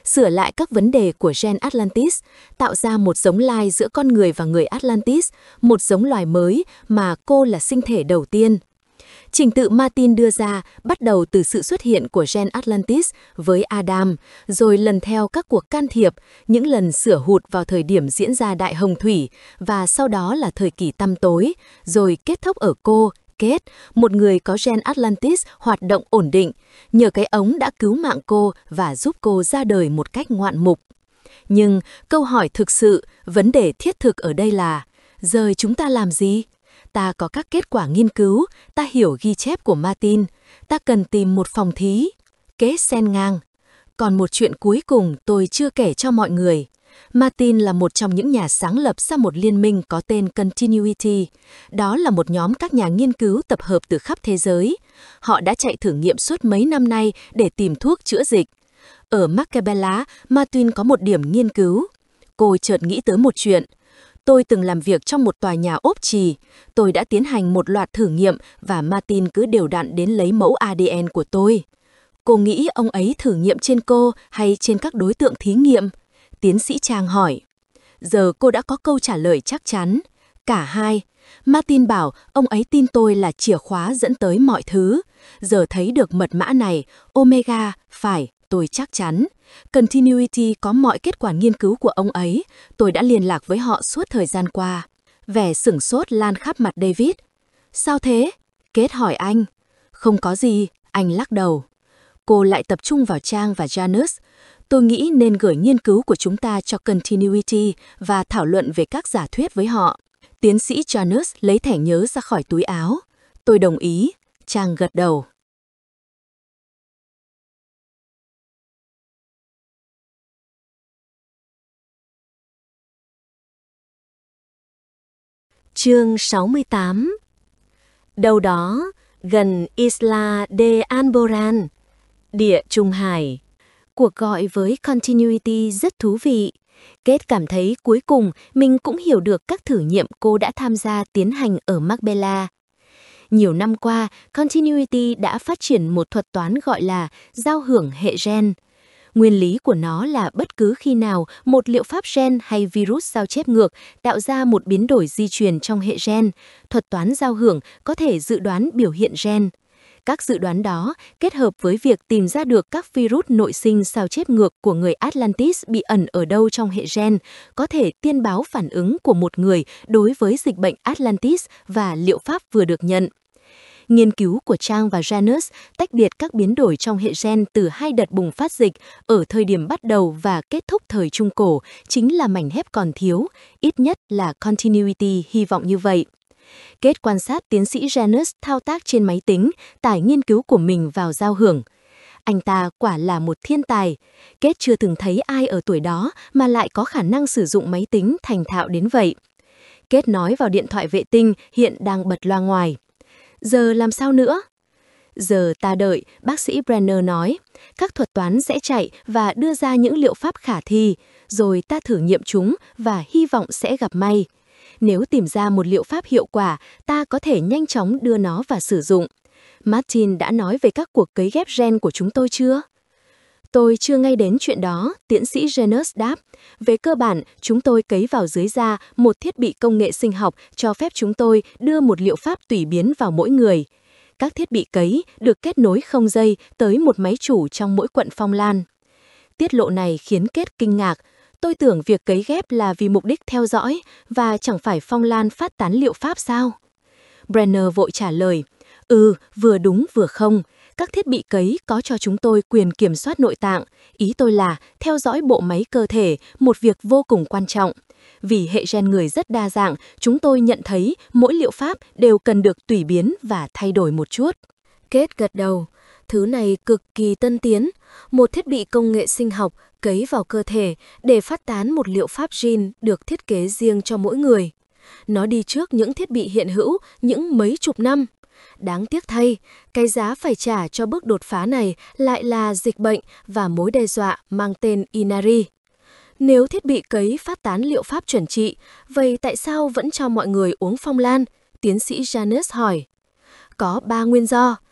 sửa lại các vấn đề của gen Atlantis, tạo ra một giống lai giữa con người và người Atlantis, một giống loài mới mà cô là sinh thể đầu tiên. Trình tự Martin đưa ra bắt đầu từ sự xuất hiện của gen Atlantis với Adam, rồi lần theo các cuộc can thiệp, những lần sửa hụt vào thời điểm diễn ra Đại Hồng Thủy, và sau đó là thời kỳ tăm tối, rồi kết thúc ở cô, Kate, một người có gen Atlantis hoạt động ổn định, nhờ cái ống đã cứu mạng cô và giúp cô ra đời một cách ngoạn mục. Nhưng câu hỏi thực sự, vấn đề thiết thực ở đây là, giờ chúng ta làm gì? Ta có các kết quả nghiên cứu, ta hiểu ghi chép của Martin, ta cần tìm một phòng thí. Kate xen ngang. Còn một chuyện cuối cùng tôi chưa kể cho mọi người. Martin là một trong những nhà sáng lập ra một liên minh có tên Continuity. Đó là một nhóm các nhà nghiên cứu tập hợp từ khắp thế giới. Họ đã chạy thử nghiệm suốt mấy năm nay để tìm thuốc chữa dịch. Ở Macabella, Martin có một điểm nghiên cứu. Cô chợt nghĩ tới một chuyện. Tôi từng làm việc trong một tòa nhà ốp chì. Tôi đã tiến hành một loạt thử nghiệm và Martin cứ đều đặn đến lấy mẫu ADN của tôi. Cô nghĩ ông ấy thử nghiệm trên cô hay trên các đối tượng thí nghiệm? Tiến sĩ Trang hỏi. Giờ cô đã có câu trả lời chắc chắn. Cả hai. Martin bảo ông ấy tin tôi là chìa khóa dẫn tới mọi thứ. Giờ thấy được mật mã này, Omega, phải, tôi chắc chắn. Continuity có mọi kết quả nghiên cứu của ông ấy. Tôi đã liên lạc với họ suốt thời gian qua. Vẻ sửng sốt lan khắp mặt David. Sao thế? Kate hỏi anh. Không có gì, anh lắc đầu. Cô lại tập trung vào Trang và Janus. Tôi nghĩ nên gửi nghiên cứu của chúng ta cho Continuity và thảo luận về các giả thuyết với họ. Tiến sĩ Janus lấy thẻ nhớ ra khỏi túi áo. Tôi đồng ý. Trang gật đầu. Chương 68. Đâu đó, gần Isla de Alborán, địa Trung Hải. Cuộc gọi với Continuity rất thú vị. Kate cảm thấy cuối cùng mình cũng hiểu được các thử nghiệm cô đã tham gia tiến hành ở Marbella. Nhiều năm qua, Continuity đã phát triển một thuật toán gọi là giao hưởng hệ gen. Nguyên lý của nó là bất cứ khi nào một liệu pháp gen hay virus sao chép ngược tạo ra một biến đổi di truyền trong hệ gen, thuật toán giao hưởng có thể dự đoán biểu hiện gen. Các dự đoán đó kết hợp với việc tìm ra được các virus nội sinh sao chép ngược của người Atlantis bị ẩn ở đâu trong hệ gen, có thể tiên báo phản ứng của một người đối với dịch bệnh Atlantis và liệu pháp vừa được nhận. Nghiên cứu của Trang và Janus tách biệt các biến đổi trong hệ gen từ hai đợt bùng phát dịch ở thời điểm bắt đầu và kết thúc thời Trung Cổ chính là mảnh ghép còn thiếu, ít nhất là Continuity hy vọng như vậy. Kate quan sát tiến sĩ Janus thao tác trên máy tính, tải nghiên cứu của mình vào giao hưởng. Anh ta quả là một thiên tài. Kate chưa từng thấy ai ở tuổi đó mà lại có khả năng sử dụng máy tính thành thạo đến vậy. Kate nói vào điện thoại vệ tinh hiện đang bật loa ngoài. Giờ làm sao nữa? Giờ ta đợi, bác sĩ Brenner nói. Các thuật toán sẽ chạy và đưa ra những liệu pháp khả thi, rồi ta thử nghiệm chúng và hy vọng sẽ gặp may. Nếu tìm ra một liệu pháp hiệu quả, ta có thể nhanh chóng đưa nó vào sử dụng. Martin đã nói về các cuộc cấy ghép gen của chúng tôi chưa? Tôi chưa nghe đến chuyện đó, tiến sĩ Janus đáp. Về cơ bản, chúng tôi cấy vào dưới da một thiết bị công nghệ sinh học cho phép chúng tôi đưa một liệu pháp tùy biến vào mỗi người. Các thiết bị cấy được kết nối không dây tới một máy chủ trong mỗi quận phong lan. Tiết lộ này khiến Kate kinh ngạc. Tôi tưởng việc cấy ghép là vì mục đích theo dõi và chẳng phải phong lan phát tán liệu pháp sao? Brenner vội trả lời. Vừa đúng vừa không. Các thiết bị cấy có cho chúng tôi quyền kiểm soát nội tạng. Ý tôi là theo dõi bộ máy cơ thể, một việc vô cùng quan trọng. Vì hệ gen người rất đa dạng, chúng tôi nhận thấy mỗi liệu pháp đều cần được tùy biến và thay đổi một chút. Kate gật đầu. Thứ này cực kỳ tân tiến. Một thiết bị công nghệ sinh học cấy vào cơ thể để phát tán một liệu pháp gene được thiết kế riêng cho mỗi người. Nó đi trước những thiết bị hiện hữu những mấy chục năm. Đáng tiếc thay, cái giá phải trả cho bước đột phá này lại là dịch bệnh và mối đe dọa mang tên Inari. Nếu thiết bị cấy phát tán liệu pháp chuẩn trị, vậy tại sao vẫn cho mọi người uống phong lan? Tiến sĩ Janus hỏi. Có 3 nguyên do.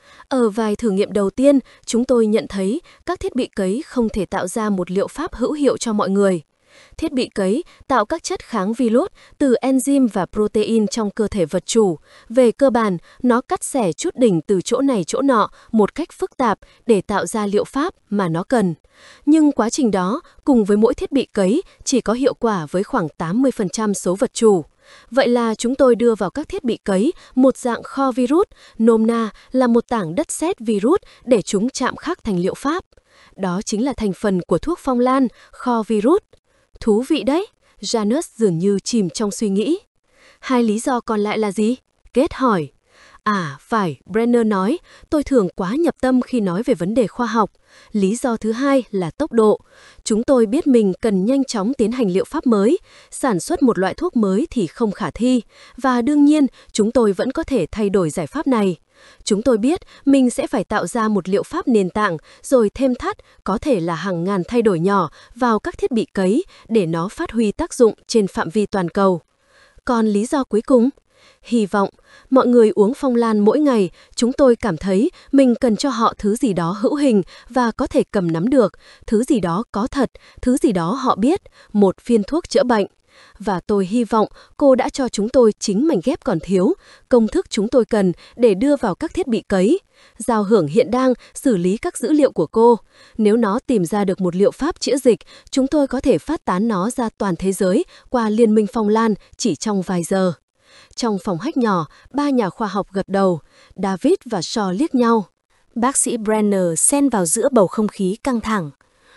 Ở vài thử nghiệm đầu tiên, chúng tôi nhận thấy các thiết bị cấy không thể tạo ra một liệu pháp hữu hiệu cho mọi người. Thiết bị cấy tạo các chất kháng virus từ enzyme và protein trong cơ thể vật chủ. Về cơ bản, nó cắt xẻ chút đỉnh từ chỗ này chỗ nọ một cách phức tạp để tạo ra liệu pháp mà nó cần. Nhưng quá trình đó, cùng với mỗi thiết bị cấy, chỉ có hiệu quả với khoảng 80% số vật chủ. Vậy là chúng tôi đưa vào các thiết bị cấy một dạng kho virus, nôm na là một tảng đất sét virus để chúng chạm khắc thành liệu pháp. Đó chính là thành phần của thuốc phong lan, kho virus. Thú vị đấy, Janus dường như chìm trong suy nghĩ. Hai lý do còn lại là gì? Kate hỏi. À, phải, Brenner nói, tôi thường quá nhập tâm khi nói về vấn đề khoa học. Lý do thứ hai là tốc độ. Chúng tôi biết mình cần nhanh chóng tiến hành liệu pháp mới, sản xuất một loại thuốc mới thì không khả thi, và đương nhiên chúng tôi vẫn có thể thay đổi giải pháp này. Chúng tôi biết mình sẽ phải tạo ra một liệu pháp nền tảng, rồi thêm thắt, có thể là hàng ngàn thay đổi nhỏ vào các thiết bị cấy để nó phát huy tác dụng trên phạm vi toàn cầu. Còn lý do cuối cùng? Hy vọng, mọi người uống phong lan mỗi ngày, chúng tôi cảm thấy mình cần cho họ thứ gì đó hữu hình và có thể cầm nắm được, thứ gì đó có thật, thứ gì đó họ biết, một viên thuốc chữa bệnh. Và tôi hy vọng cô đã cho chúng tôi chính mảnh ghép còn thiếu, công thức chúng tôi cần để đưa vào các thiết bị cấy. Giao hưởng hiện đang xử lý các dữ liệu của cô. Nếu nó tìm ra được một liệu pháp chữa dịch, chúng tôi có thể phát tán nó ra toàn thế giới qua Liên minh Phong Lan chỉ trong vài giờ. Trong phòng khách nhỏ, ba nhà khoa học gật đầu. David và Shaw liếc nhau. Bác sĩ Brenner xen vào giữa bầu không khí căng thẳng.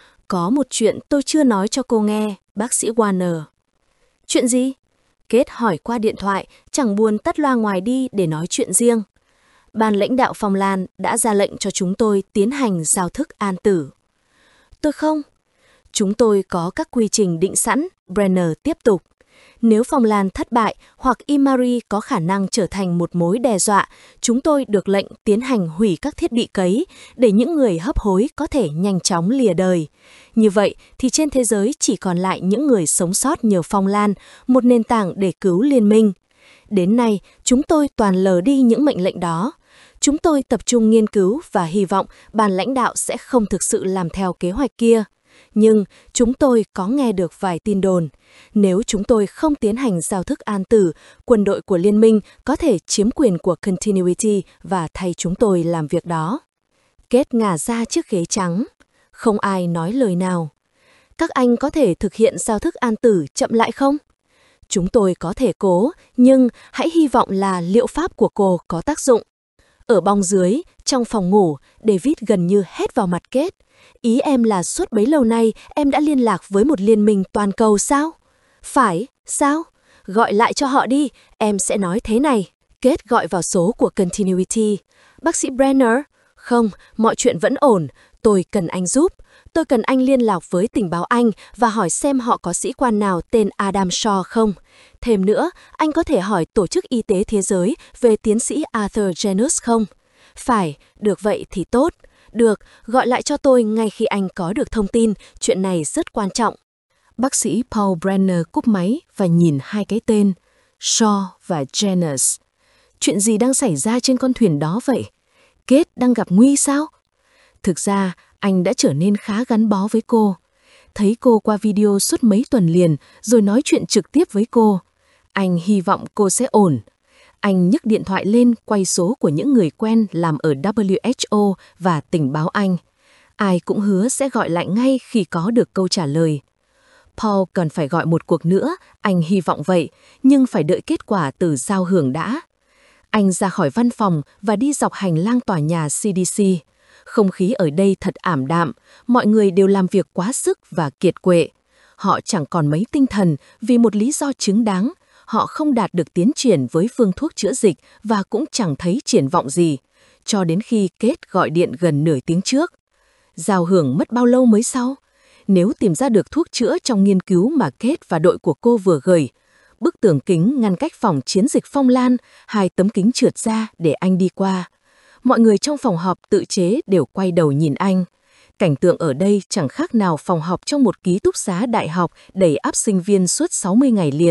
Có một chuyện tôi chưa nói cho cô nghe, bác sĩ Warner. Chuyện gì? Kate hỏi qua điện thoại, chẳng buồn tắt loa ngoài đi để nói chuyện riêng. Ban lãnh đạo Phong Lan đã ra lệnh cho chúng tôi tiến hành giao thức an tử. Tôi không. Chúng tôi có các quy trình định sẵn, Brenner tiếp tục. Nếu Phong Lan thất bại hoặc Imari có khả năng trở thành một mối đe dọa, chúng tôi được lệnh tiến hành hủy các thiết bị cấy để những người hấp hối có thể nhanh chóng lìa đời. Như vậy thì trên thế giới chỉ còn lại những người sống sót nhờ Phong Lan, một nền tảng để cứu liên minh. Đến nay, chúng tôi toàn lờ đi những mệnh lệnh đó. Chúng tôi tập trung nghiên cứu và hy vọng ban lãnh đạo sẽ không thực sự làm theo kế hoạch kia. Nhưng chúng tôi có nghe được vài tin đồn. Nếu chúng tôi không tiến hành giao thức an tử, quân đội của liên minh có thể chiếm quyền của Continuity và thay chúng tôi làm việc đó. Kate ngả ra chiếc ghế trắng. Không ai nói lời nào. Các anh có thể thực hiện giao thức an tử chậm lại không? Chúng tôi có thể cố, nhưng hãy hy vọng là liệu pháp của cô có tác dụng. Ở bong dưới, trong phòng ngủ, David gần như hét vào mặt Kate. Ý em là suốt bấy lâu nay em đã liên lạc với một liên minh toàn cầu sao? Phải, sao? Gọi lại cho họ đi, em sẽ nói thế này. Kate gọi vào số của Continuity. Bác sĩ Brenner? Không, mọi chuyện vẫn ổn. Tôi cần anh giúp. Tôi cần anh liên lạc với tình báo Anh và hỏi xem họ có sĩ quan nào tên Adam Shaw không. Thêm nữa, anh có thể hỏi Tổ chức Y tế Thế giới về tiến sĩ Arthur Janus không? Phải, được vậy thì tốt. Được, gọi lại cho tôi ngay khi anh có được thông tin, chuyện này rất quan trọng. Bác sĩ Paul Brenner cúp máy và nhìn hai cái tên, Shaw và Janus. Chuyện gì đang xảy ra trên con thuyền đó vậy? Kate đang gặp nguy sao? Thực ra, anh đã trở nên khá gắn bó với cô. Thấy cô qua video suốt mấy tuần liền rồi nói chuyện trực tiếp với cô. Anh hy vọng cô sẽ ổn. Anh nhấc điện thoại lên quay số của những người quen làm ở WHO và tình báo Anh. Ai cũng hứa sẽ gọi lại ngay khi có được câu trả lời. Paul cần phải gọi một cuộc nữa, anh hy vọng vậy, nhưng phải đợi kết quả từ giao hưởng đã. Anh ra khỏi văn phòng và đi dọc hành lang tòa nhà CDC. Không khí ở đây thật ảm đạm, mọi người đều làm việc quá sức và kiệt quệ. Họ chẳng còn mấy tinh thần vì một lý do chính đáng. Họ không đạt được tiến triển với phương thuốc chữa dịch và cũng chẳng thấy triển vọng gì, cho đến khi Kate gọi điện gần nửa tiếng trước. Giao hưởng mất bao lâu mới sau? Nếu tìm ra được thuốc chữa trong nghiên cứu mà Kate và đội của cô vừa gửi, bức tường kính ngăn cách phòng chiến dịch Phong Lan, 2 tấm kính trượt ra để anh đi qua. Mọi người trong phòng họp tự chế đều quay đầu nhìn anh. Cảnh tượng ở đây chẳng khác nào phòng họp trong một ký túc xá đại học đầy ắp sinh viên suốt 60 ngày liền,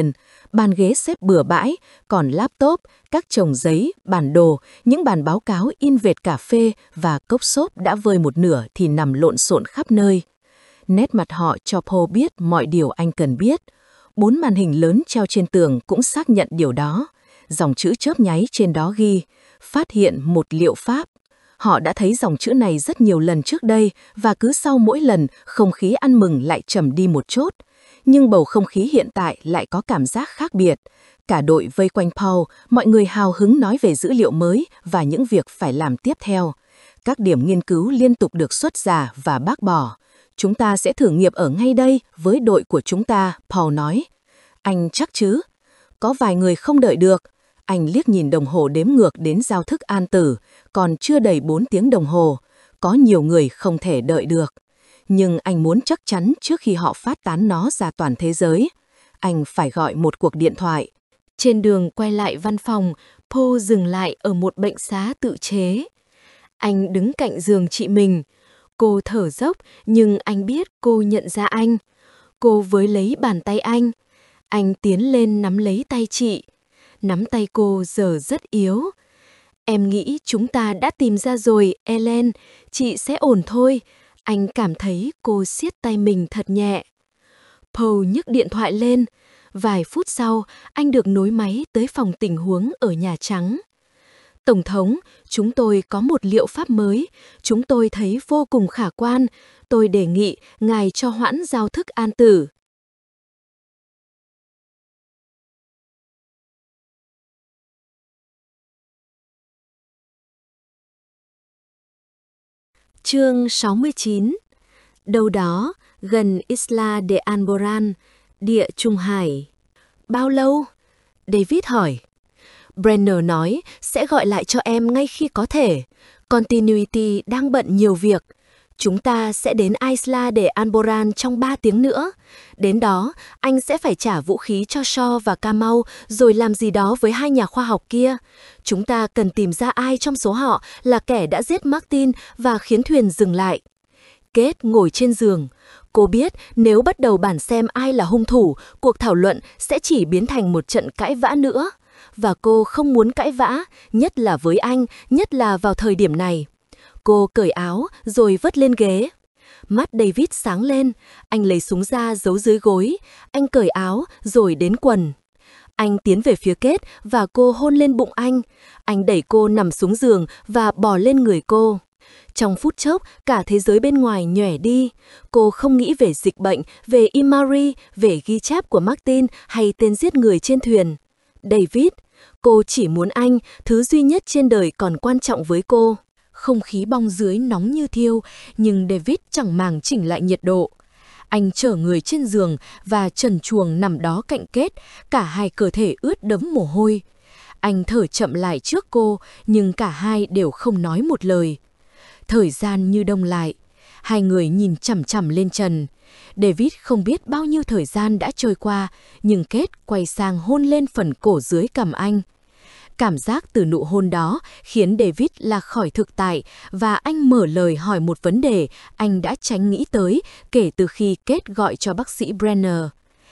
Bàn ghế xếp bừa bãi, còn laptop, các chồng giấy, bản đồ, những bản báo cáo in vệt cà phê và cốc xốp đã vơi một nửa thì nằm lộn xộn khắp nơi. Nét mặt họ cho Paul biết mọi điều anh cần biết. 4 màn hình lớn treo trên tường cũng xác nhận điều đó. Dòng chữ chớp nháy trên đó ghi, phát hiện một liệu pháp. Họ đã thấy dòng chữ này rất nhiều lần trước đây và cứ sau mỗi lần, không khí ăn mừng lại trầm đi một chút. Nhưng bầu không khí hiện tại lại có cảm giác khác biệt. Cả đội vây quanh Paul, mọi người hào hứng nói về dữ liệu mới và những việc phải làm tiếp theo. Các điểm nghiên cứu liên tục được xuất ra và bác bỏ. Chúng ta sẽ thử nghiệm ở ngay đây với đội của chúng ta, Paul nói. Anh chắc chứ? Có vài người không đợi được. Anh liếc nhìn đồng hồ đếm ngược đến giao thức an tử, còn chưa đầy 4 tiếng đồng hồ. Có nhiều người không thể đợi được. Nhưng anh muốn chắc chắn trước khi họ phát tán nó ra toàn thế giới. Anh phải gọi một cuộc điện thoại. Trên đường quay lại văn phòng, Paul dừng lại ở một bệnh xá tự chế. Anh đứng cạnh giường chị mình. Cô thở dốc, nhưng anh biết cô nhận ra anh. Cô với lấy bàn tay anh. Anh tiến lên nắm lấy tay chị. Nắm tay cô giờ rất yếu. Em nghĩ chúng ta đã tìm ra rồi, Ellen. Chị sẽ ổn thôi. Anh cảm thấy cô siết tay mình thật nhẹ. Paul nhấc điện thoại lên. Vài phút sau, anh được nối máy tới phòng tình huống ở Nhà Trắng. Tổng thống, chúng tôi có một liệu pháp mới. Chúng tôi thấy vô cùng khả quan. Tôi đề nghị ngài cho hoãn giao thức an tử. Chương 69. Đâu đó, gần Isla de Alborán, địa Trung Hải. Bao lâu? David hỏi. Brenner nói sẽ gọi lại cho em ngay khi có thể. Continuity đang bận nhiều việc. Chúng ta sẽ đến Isla de Alborán trong 3 tiếng nữa. Đến đó, anh sẽ phải trả vũ khí cho Shaw và Kamau rồi làm gì đó với 2 nhà khoa học kia. Chúng ta cần tìm ra ai trong số họ là kẻ đã giết Martin và khiến thuyền dừng lại. Kate ngồi trên giường. Cô biết nếu bắt đầu bàn xem ai là hung thủ, cuộc thảo luận sẽ chỉ biến thành một trận cãi vã nữa. Và cô không muốn cãi vã, nhất là với anh, nhất là vào thời điểm này. Cô cởi áo rồi vất lên ghế. Mắt David sáng lên, anh lấy súng ra giấu dưới gối, anh cởi áo rồi đến quần. Anh tiến về phía Kate và cô hôn lên bụng anh. Anh đẩy cô nằm xuống giường và bò lên người cô. Trong phút chốc, cả thế giới bên ngoài nhòe đi. Cô không nghĩ về dịch bệnh, về Imari, về ghi chép của Martin hay tên giết người trên thuyền. David, cô chỉ muốn anh, thứ duy nhất trên đời còn quan trọng với cô. Không khí bong dưới nóng như thiêu, nhưng David chẳng màng chỉnh lại nhiệt độ. Anh chở người trên giường và trần truồng nằm đó cạnh Kate, cả hai cơ thể ướt đẫm mồ hôi. Anh thở chậm lại trước cô, nhưng cả hai đều không nói một lời. Thời gian như đông lại. Hai người nhìn chằm chằm lên trần. David không biết bao nhiêu thời gian đã trôi qua, nhưng Kate quay sang hôn lên phần cổ dưới cằm anh. Cảm giác từ nụ hôn đó khiến David lạc khỏi thực tại và anh mở lời hỏi một vấn đề anh đã tránh nghĩ tới kể từ khi Kate gọi cho bác sĩ Brenner.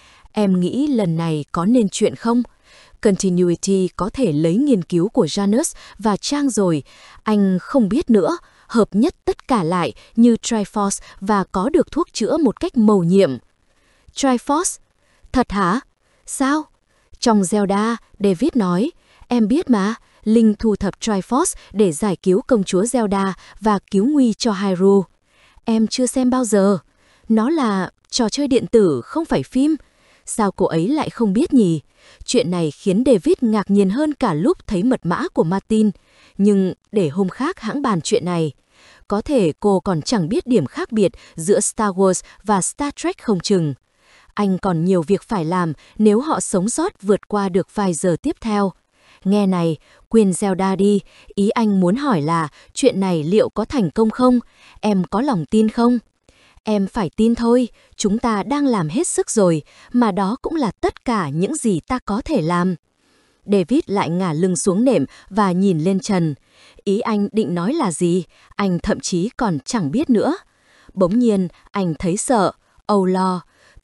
Em nghĩ lần này có nên chuyện không? Continuity có thể lấy nghiên cứu của Janus và Trang rồi, anh không biết nữa. Hợp nhất tất cả lại như Triforce và có được thuốc chữa một cách mầu nhiệm. Triforce? Thật hả? Sao? Trong Zelda, David nói, em biết mà, Linh thu thập Triforce để giải cứu công chúa Zelda và cứu nguy cho Hyrule. Em chưa xem bao giờ. Nó là trò chơi điện tử, không phải phim. Sao cô ấy lại không biết nhỉ? Chuyện này khiến David ngạc nhiên hơn cả lúc thấy mật mã của Martin. Nhưng để hôm khác hãng bàn chuyện này. Có thể cô còn chẳng biết điểm khác biệt giữa Star Wars và Star Trek không chừng. Anh còn nhiều việc phải làm nếu họ sống sót vượt qua được vài giờ tiếp theo. Nghe này, quên Zelda đi, ý anh muốn hỏi là chuyện này liệu có thành công không? Em có lòng tin không? Em phải tin thôi, chúng ta đang làm hết sức rồi, mà đó cũng là tất cả những gì ta có thể làm. David lại ngả lưng xuống nệm và nhìn lên trần. Ý anh định nói là gì? Anh thậm chí còn chẳng biết nữa. Bỗng nhiên, anh thấy sợ, âu lo.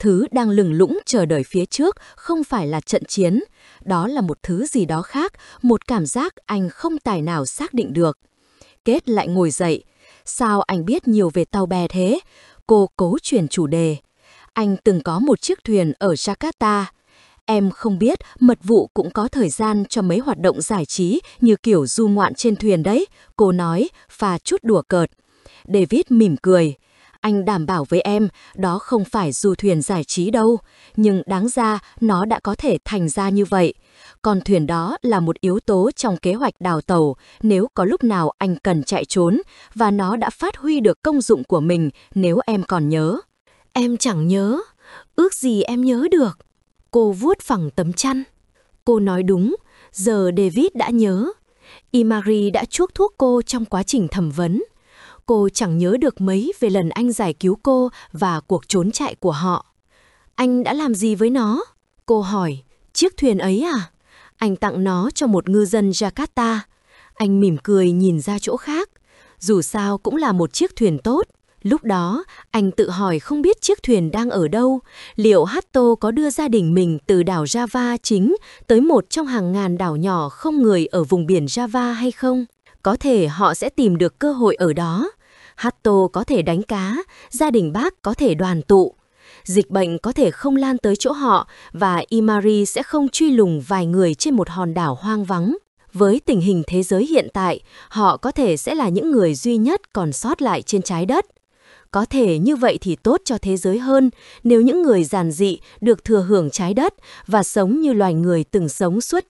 Thứ đang lừng lững chờ đợi phía trước không phải là trận chiến, đó là một thứ gì đó khác, một cảm giác anh không tài nào xác định được. Kết lại ngồi dậy. Sao anh biết nhiều về tàu bè thế? Cô cố chuyển chủ đề. Anh từng có một chiếc thuyền ở Jakarta. Em không biết mật vụ cũng có thời gian cho mấy hoạt động giải trí như kiểu du ngoạn trên thuyền đấy, cô nói, pha chút đùa cợt. David mỉm cười. Anh đảm bảo với em, đó không phải du thuyền giải trí đâu, nhưng đáng ra nó đã có thể thành ra như vậy. Con thuyền đó là một yếu tố trong kế hoạch đào tàu nếu có lúc nào anh cần chạy trốn, và nó đã phát huy được công dụng của mình nếu em còn nhớ. Em chẳng nhớ, ước gì em nhớ được. Cô vuốt phẳng tấm chăn. Cô nói đúng, giờ David đã nhớ. Imari đã chuốc thuốc cô trong quá trình thẩm vấn. Cô chẳng nhớ được mấy về lần anh giải cứu cô và cuộc trốn chạy của họ. Anh đã làm gì với nó? Cô hỏi. Chiếc thuyền ấy à? Anh tặng nó cho một ngư dân Jakarta. Anh mỉm cười nhìn ra chỗ khác. Dù sao cũng là một chiếc thuyền tốt. Lúc đó, anh tự hỏi không biết chiếc thuyền đang ở đâu. Liệu Hatto có đưa gia đình mình từ đảo Java chính tới một trong hàng ngàn đảo nhỏ không người ở vùng biển Java hay không? Có thể họ sẽ tìm được cơ hội ở đó. Hatto có thể đánh cá, gia đình bác có thể đoàn tụ. Dịch bệnh có thể không lan tới chỗ họ và Imari sẽ không truy lùng vài người trên một hòn đảo hoang vắng. Với tình hình thế giới hiện tại, họ có thể sẽ là những người duy nhất còn sót lại trên trái đất. Có thể như vậy thì tốt cho thế giới hơn nếu những người giản dị được thừa hưởng trái đất và sống như loài người từng sống suốt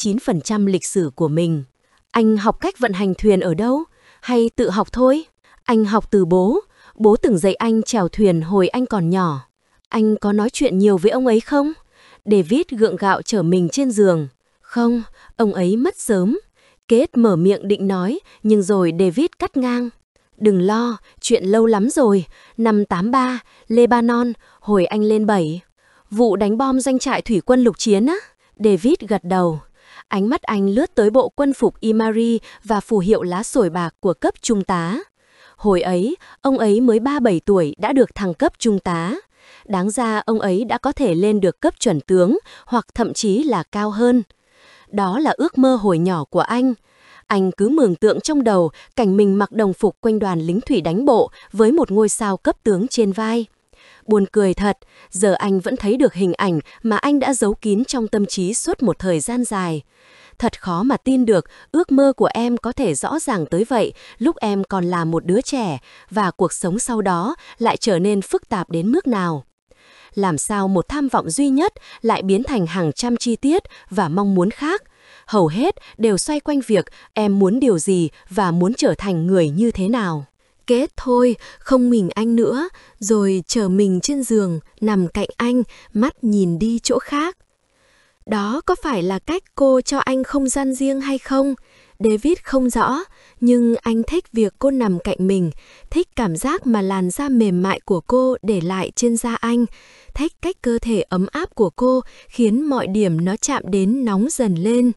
99% lịch sử của mình. Anh học cách vận hành thuyền ở đâu? Hay tự học thôi? Anh học từ bố. Bố từng dạy anh chèo thuyền hồi anh còn nhỏ. Anh có nói chuyện nhiều với ông ấy không? David gượng gạo trở mình trên giường. Không, ông ấy mất sớm. Kate mở miệng định nói, nhưng rồi David cắt ngang. Đừng lo, chuyện lâu lắm rồi. Năm 83, Lebanon, hồi anh lên 7. Vụ đánh bom doanh trại thủy quân lục chiến á? David gật đầu. Ánh mắt anh lướt tới bộ quân phục Imari và phù hiệu lá sồi bạc của cấp trung tá. Hồi ấy, ông ấy mới 37 tuổi đã được thăng cấp trung tá. Đáng ra ông ấy đã có thể lên được cấp chuẩn tướng hoặc thậm chí là cao hơn. Đó là ước mơ hồi nhỏ của anh. Anh cứ mường tượng trong đầu cảnh mình mặc đồng phục quanh đoàn lính thủy đánh bộ với một ngôi sao cấp tướng trên vai. Buồn cười thật, giờ anh vẫn thấy được hình ảnh mà anh đã giấu kín trong tâm trí suốt một thời gian dài. Thật khó mà tin được ước mơ của em có thể rõ ràng tới vậy lúc em còn là một đứa trẻ và cuộc sống sau đó lại trở nên phức tạp đến mức nào. Làm sao một tham vọng duy nhất lại biến thành hàng trăm chi tiết và mong muốn khác? Hầu hết đều xoay quanh việc em muốn điều gì và muốn trở thành người như thế nào. Kết thôi, không mình anh nữa, rồi trở mình trên giường, nằm cạnh anh, mắt nhìn đi chỗ khác. Đó có phải là cách cô cho anh không gian riêng hay không? David không rõ, nhưng anh thích việc cô nằm cạnh mình, thích cảm giác mà làn da mềm mại của cô để lại trên da anh, thích cách cơ thể ấm áp của cô khiến mọi điểm nó chạm đến nóng dần lên.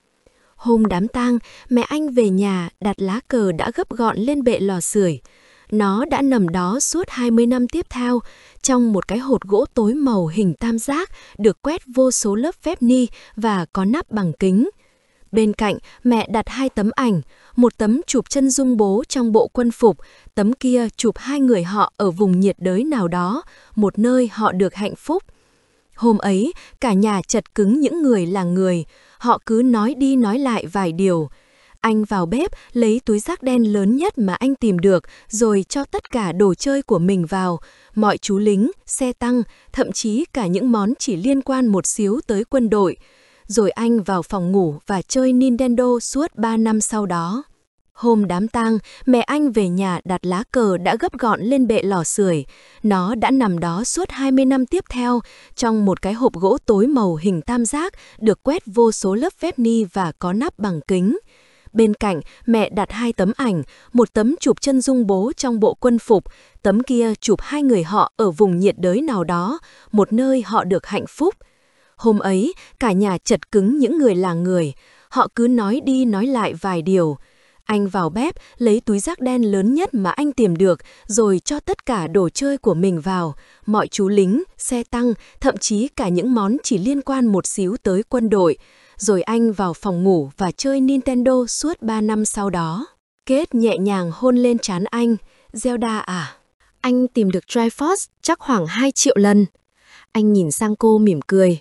Hôm đám tang, mẹ anh về nhà đặt lá cờ đã gấp gọn lên bệ lò sưởi. Nó đã nằm đó suốt 20 năm tiếp theo, trong một cái hột gỗ tối màu hình tam giác được quét vô số lớp phép ni và có nắp bằng kính. Bên cạnh, mẹ đặt 2 tấm ảnh, một tấm chụp chân dung bố trong bộ quân phục, tấm kia chụp 2 người họ ở vùng nhiệt đới nào đó, một nơi họ được hạnh phúc. Hôm ấy, cả nhà chật cứng những người là người, họ cứ nói đi nói lại vài điều. Anh vào bếp lấy túi rác đen lớn nhất mà anh tìm được rồi cho tất cả đồ chơi của mình vào, mọi chú lính, xe tăng, thậm chí cả những món chỉ liên quan một xíu tới quân đội. Rồi anh vào phòng ngủ và chơi Nintendo suốt 3 năm sau đó. Hôm đám tang, mẹ anh về nhà đặt lá cờ đã gấp gọn lên bệ lò sưởi. Nó đã nằm đó suốt 20 năm tiếp theo, trong một cái hộp gỗ tối màu hình tam giác, được quét vô số lớp phép ni và có nắp bằng kính. Bên cạnh, mẹ đặt 2 tấm ảnh, một tấm chụp chân dung bố trong bộ quân phục, tấm kia chụp 2 người họ ở vùng nhiệt đới nào đó, một nơi họ được hạnh phúc. Hôm ấy, cả nhà chật cứng những người là người, họ cứ nói đi nói lại vài điều. Anh vào bếp, lấy túi rác đen lớn nhất mà anh tìm được, rồi cho tất cả đồ chơi của mình vào, mọi chú lính, xe tăng, thậm chí cả những món chỉ liên quan một xíu tới quân đội. Rồi anh vào phòng ngủ và chơi Nintendo suốt 3 năm sau đó. Kate nhẹ nhàng hôn lên trán anh. Zelda à? Anh tìm được Triforce chắc khoảng 2 triệu lần. Anh nhìn sang cô mỉm cười.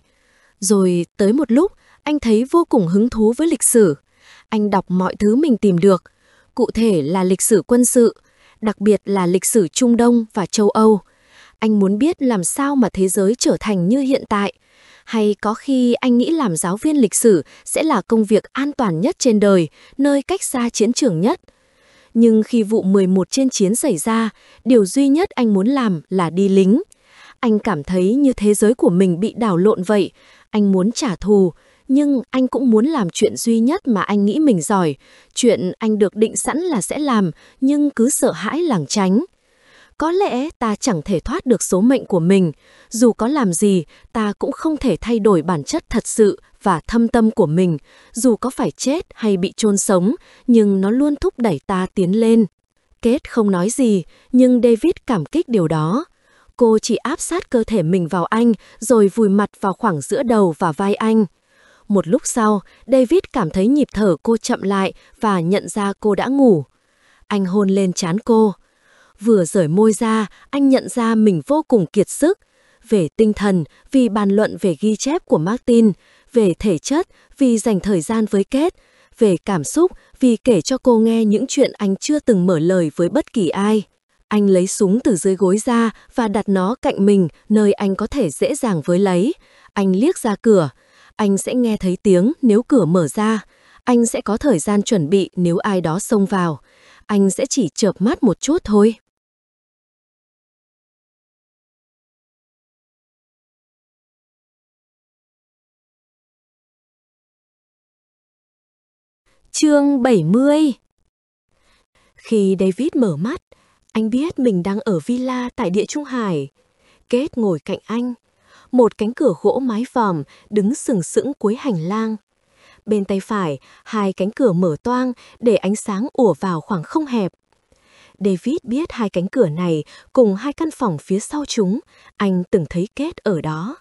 Rồi tới một lúc, anh thấy vô cùng hứng thú với lịch sử. Anh đọc mọi thứ mình tìm được, cụ thể là lịch sử quân sự, đặc biệt là lịch sử Trung Đông và châu Âu. Anh muốn biết làm sao mà thế giới trở thành như hiện tại. Hay có khi anh nghĩ làm giáo viên lịch sử sẽ là công việc an toàn nhất trên đời, nơi cách xa chiến trường nhất. Nhưng khi vụ 11 trên chiến xảy ra, điều duy nhất anh muốn làm là đi lính. Anh cảm thấy như thế giới của mình bị đảo lộn vậy. Anh muốn trả thù, nhưng anh cũng muốn làm chuyện duy nhất mà anh nghĩ mình giỏi. Chuyện anh được định sẵn là sẽ làm, nhưng cứ sợ hãi lảng tránh. Có lẽ ta chẳng thể thoát được số mệnh của mình. Dù có làm gì, ta cũng không thể thay đổi bản chất thật sự và thâm tâm của mình. Dù có phải chết hay bị chôn sống, nhưng nó luôn thúc đẩy ta tiến lên. Kate không nói gì, nhưng David cảm kích điều đó. Cô chỉ áp sát cơ thể mình vào anh, rồi vùi mặt vào khoảng giữa đầu và vai anh. Một lúc sau, David cảm thấy nhịp thở cô chậm lại và nhận ra cô đã ngủ. Anh hôn lên trán cô. Vừa rời môi ra, anh nhận ra mình vô cùng kiệt sức. Về tinh thần, vì bàn luận về ghi chép của Martin. Về thể chất, vì dành thời gian với Kate. Về cảm xúc, vì kể cho cô nghe những chuyện anh chưa từng mở lời với bất kỳ ai. Anh lấy súng từ dưới gối ra và đặt nó cạnh mình, nơi anh có thể dễ dàng với lấy. Anh liếc ra cửa. Anh sẽ nghe thấy tiếng nếu cửa mở ra. Anh sẽ có thời gian chuẩn bị nếu ai đó xông vào. Anh sẽ chỉ chợp mắt một chút thôi. Chương 70. Khi David mở mắt, anh biết mình đang ở villa tại Địa Trung Hải. Kate ngồi cạnh anh. Một cánh cửa gỗ mái vòm đứng sừng sững cuối hành lang. Bên tay phải, hai cánh cửa mở toang để ánh sáng ùa vào khoảng không hẹp. David biết hai cánh cửa này cùng hai căn phòng phía sau chúng, anh từng thấy Kate ở đó.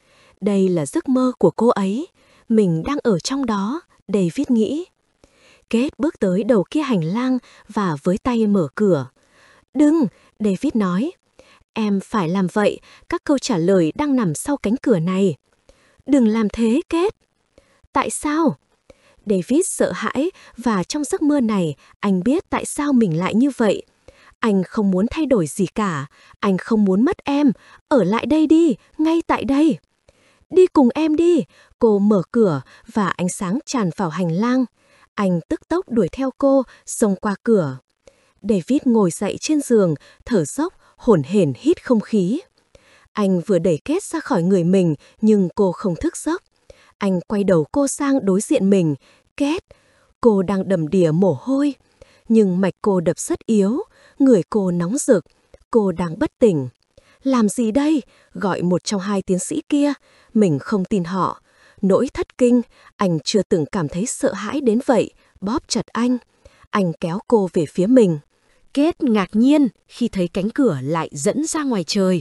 Đây là giấc mơ của cô ấy, mình đang ở trong đó, David nghĩ. Kate bước tới đầu kia hành lang và với tay mở cửa. Đừng, David nói. Em phải làm vậy, các câu trả lời đang nằm sau cánh cửa này. Đừng làm thế, Kate. Tại sao? David sợ hãi và trong giấc mơ này, anh biết tại sao mình lại như vậy. Anh không muốn thay đổi gì cả, anh không muốn mất em, ở lại đây đi, ngay tại đây. Đi cùng em đi, cô mở cửa và ánh sáng tràn vào hành lang. Anh tức tốc đuổi theo cô, xông qua cửa. David ngồi dậy trên giường, thở dốc, hổn hển hít không khí. Anh vừa đẩy Kate ra khỏi người mình, nhưng cô không thức giấc. Anh quay đầu cô sang đối diện mình. Kate, cô đang đầm đìa mồ hôi. Nhưng mạch cô đập rất yếu, người cô nóng rực, cô đang bất tỉnh. Làm gì đây? Gọi một trong hai tiến sĩ kia. Mình không tin họ. Nỗi thất kinh, anh chưa từng cảm thấy sợ hãi đến vậy, bóp chặt anh. Anh kéo cô về phía mình. Kate ngạc nhiên khi thấy cánh cửa lại dẫn ra ngoài trời.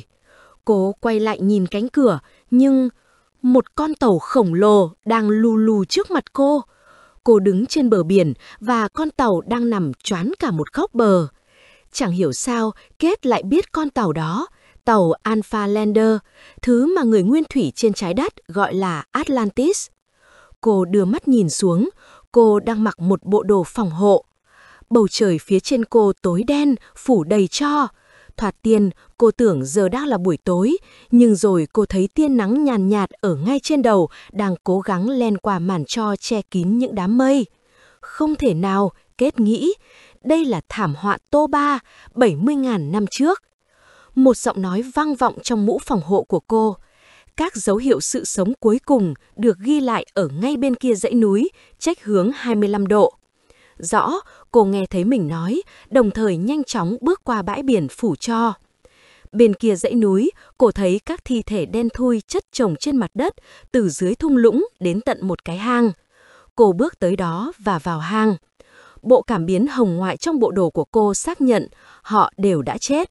Cô quay lại nhìn cánh cửa, nhưng một con tàu khổng lồ đang lù lù trước mặt cô. Cô đứng trên bờ biển và con tàu đang nằm choán cả một góc bờ. Chẳng hiểu sao Kate lại biết con tàu đó, tàu Alpha Lander, thứ mà người nguyên thủy trên trái đất gọi là Atlantis. Cô đưa mắt nhìn xuống, cô đang mặc một bộ đồ phòng hộ. Bầu trời phía trên cô tối đen, phủ đầy tro. Thoạt tiên, cô tưởng giờ đang là buổi tối, nhưng rồi cô thấy tia nắng nhàn nhạt ở ngay trên đầu đang cố gắng len qua màn tro che kín những đám mây. Không thể nào, Kate nghĩ, đây là thảm họa Toba 70.000 năm trước. Một giọng nói vang vọng trong mũ phòng hộ của cô. Các dấu hiệu sự sống cuối cùng được ghi lại ở ngay bên kia dãy núi, chếch hướng 25 độ. Rõ, cô nghe thấy mình nói, đồng thời nhanh chóng bước qua bãi biển phủ tro. Bên kia dãy núi, cô thấy các thi thể đen thui chất chồng trên mặt đất, từ dưới thung lũng đến tận một cái hang. Cô bước tới đó và vào hang. bộ cảm biến hồng ngoại trong bộ đồ của cô xác nhận họ đều đã chết.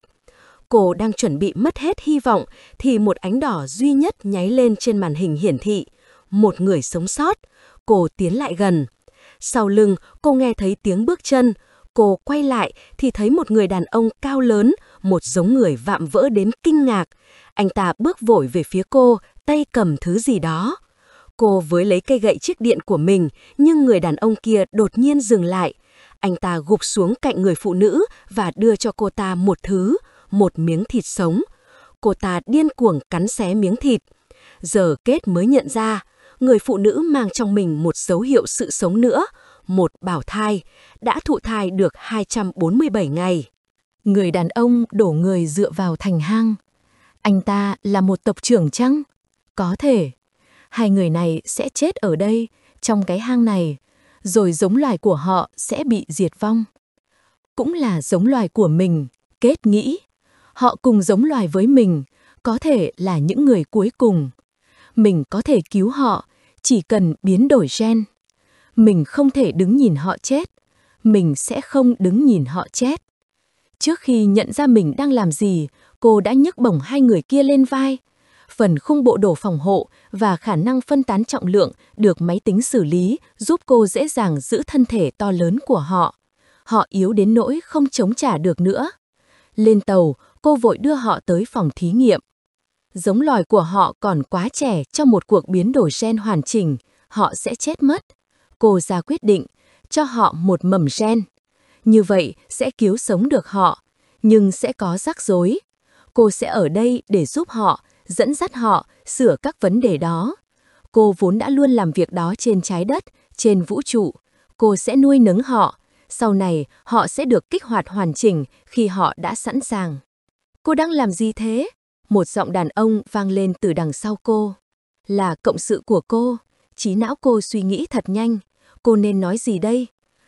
Cô đang chuẩn bị mất hết hy vọng thì một ánh đỏ duy nhất nháy lên trên màn hình hiển thị. Một người sống sót. Cô tiến lại gần. Sau lưng, cô nghe thấy tiếng bước chân. Cô quay lại thì thấy một người đàn ông cao lớn, một giống người vạm vỡ đến kinh ngạc. Anh ta bước vội về phía cô, tay cầm thứ gì đó. Cô với lấy cây gậy chích điện của mình, nhưng người đàn ông kia đột nhiên dừng lại. Anh ta gục xuống cạnh người phụ nữ và đưa cho cô ta một thứ, một miếng thịt sống. Cô ta điên cuồng cắn xé miếng thịt. Giờ Kết mới nhận ra, người phụ nữ mang trong mình một dấu hiệu sự sống nữa, một bào thai, đã thụ thai được 247 ngày. Người đàn ông đổ người dựa vào thành hang. Anh ta là một tộc trưởng chăng? Có thể. Hai người này sẽ chết ở đây, trong cái hang này, rồi giống loài của họ sẽ bị diệt vong. Cũng là giống loài của mình, Kết nghĩ. Họ cùng giống loài với mình, có thể là những người cuối cùng. Mình có thể cứu họ, chỉ cần biến đổi gen. Mình không thể đứng nhìn họ chết. Mình sẽ không đứng nhìn họ chết. Trước khi nhận ra mình đang làm gì, cô đã nhấc bổng hai người kia lên vai. Phần khung bộ đồ phòng hộ và khả năng phân tán trọng lượng được máy tính xử lý giúp cô dễ dàng giữ thân thể to lớn của họ. Họ yếu đến nỗi không chống trả được nữa. Lên tàu, cô vội đưa họ tới phòng thí nghiệm. Giống loài của họ còn quá trẻ cho một cuộc biến đổi gen hoàn chỉnh, họ sẽ chết mất. Cô ra quyết định, cho họ một mầm gen. Như vậy sẽ cứu sống được họ, nhưng sẽ có rắc rối. Cô sẽ ở đây để giúp họ, dẫn dắt họ, sửa các vấn đề đó. Cô vốn đã luôn làm việc đó trên trái đất, trên vũ trụ. Cô sẽ nuôi nấng họ. Sau này, họ sẽ được kích hoạt hoàn chỉnh khi họ đã sẵn sàng. Cô đang làm gì thế? Một giọng đàn ông vang lên từ đằng sau cô. Là cộng sự của cô. Trí não cô suy nghĩ thật nhanh. Cô nên nói gì đây?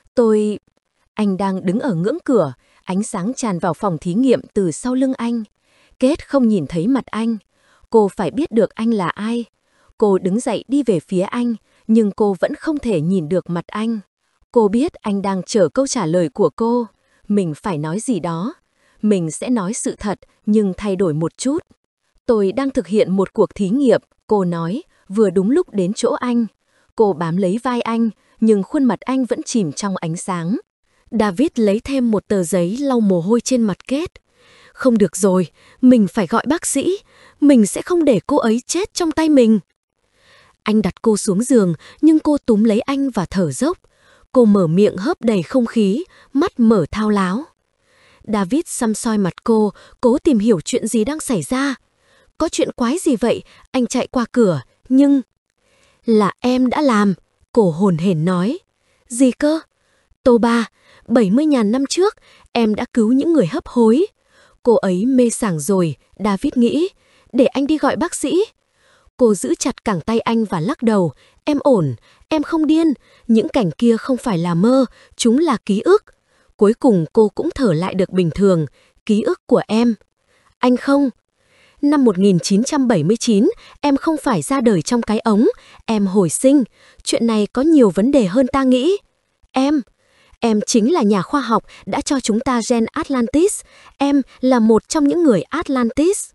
Anh đang đứng ở ngưỡng cửa, ánh sáng tràn vào phòng thí nghiệm từ sau lưng anh. Kết không nhìn thấy mặt anh. Cô phải biết được anh là ai. Cô đứng dậy đi về phía anh, nhưng cô vẫn không thể nhìn được mặt anh. Cô biết anh đang chờ câu trả lời của cô. Mình phải nói gì đó. Mình sẽ nói sự thật, nhưng thay đổi một chút. Tôi đang thực hiện một cuộc thí nghiệm, cô nói, vừa đúng lúc đến chỗ anh. Cô bám lấy vai anh, nhưng khuôn mặt anh vẫn chìm trong ánh sáng. David lấy thêm một tờ giấy lau mồ hôi trên mặt Kết. Không được rồi, mình phải gọi bác sĩ. Mình sẽ không để cô ấy chết trong tay mình. Anh đặt cô xuống giường, nhưng cô túm lấy anh và thở dốc. Cô mở miệng hớp đầy không khí, mắt mở thao láo. David săm soi mặt cô, cố tìm hiểu chuyện gì đang xảy ra. Có chuyện quái gì vậy? Anh chạy qua cửa, nhưng... Là em đã làm, cô hồn hển nói. Gì cơ? Toba, 70.000 năm trước, em đã cứu những người hấp hối. Cô ấy mê sảng rồi, David nghĩ. Để anh đi gọi bác sĩ. Cô giữ chặt cẳng tay anh và lắc đầu. Em ổn, em không điên. Những cảnh kia không phải là mơ, chúng là ký ức. Cuối cùng cô cũng thở lại được bình thường. Ký ức của em. Anh không. Năm 1979, em không phải ra đời trong cái ống. Em hồi sinh. Chuyện này có nhiều vấn đề hơn ta nghĩ. Em chính là nhà khoa học đã cho chúng ta gen Atlantis. Em là một trong những người Atlantis.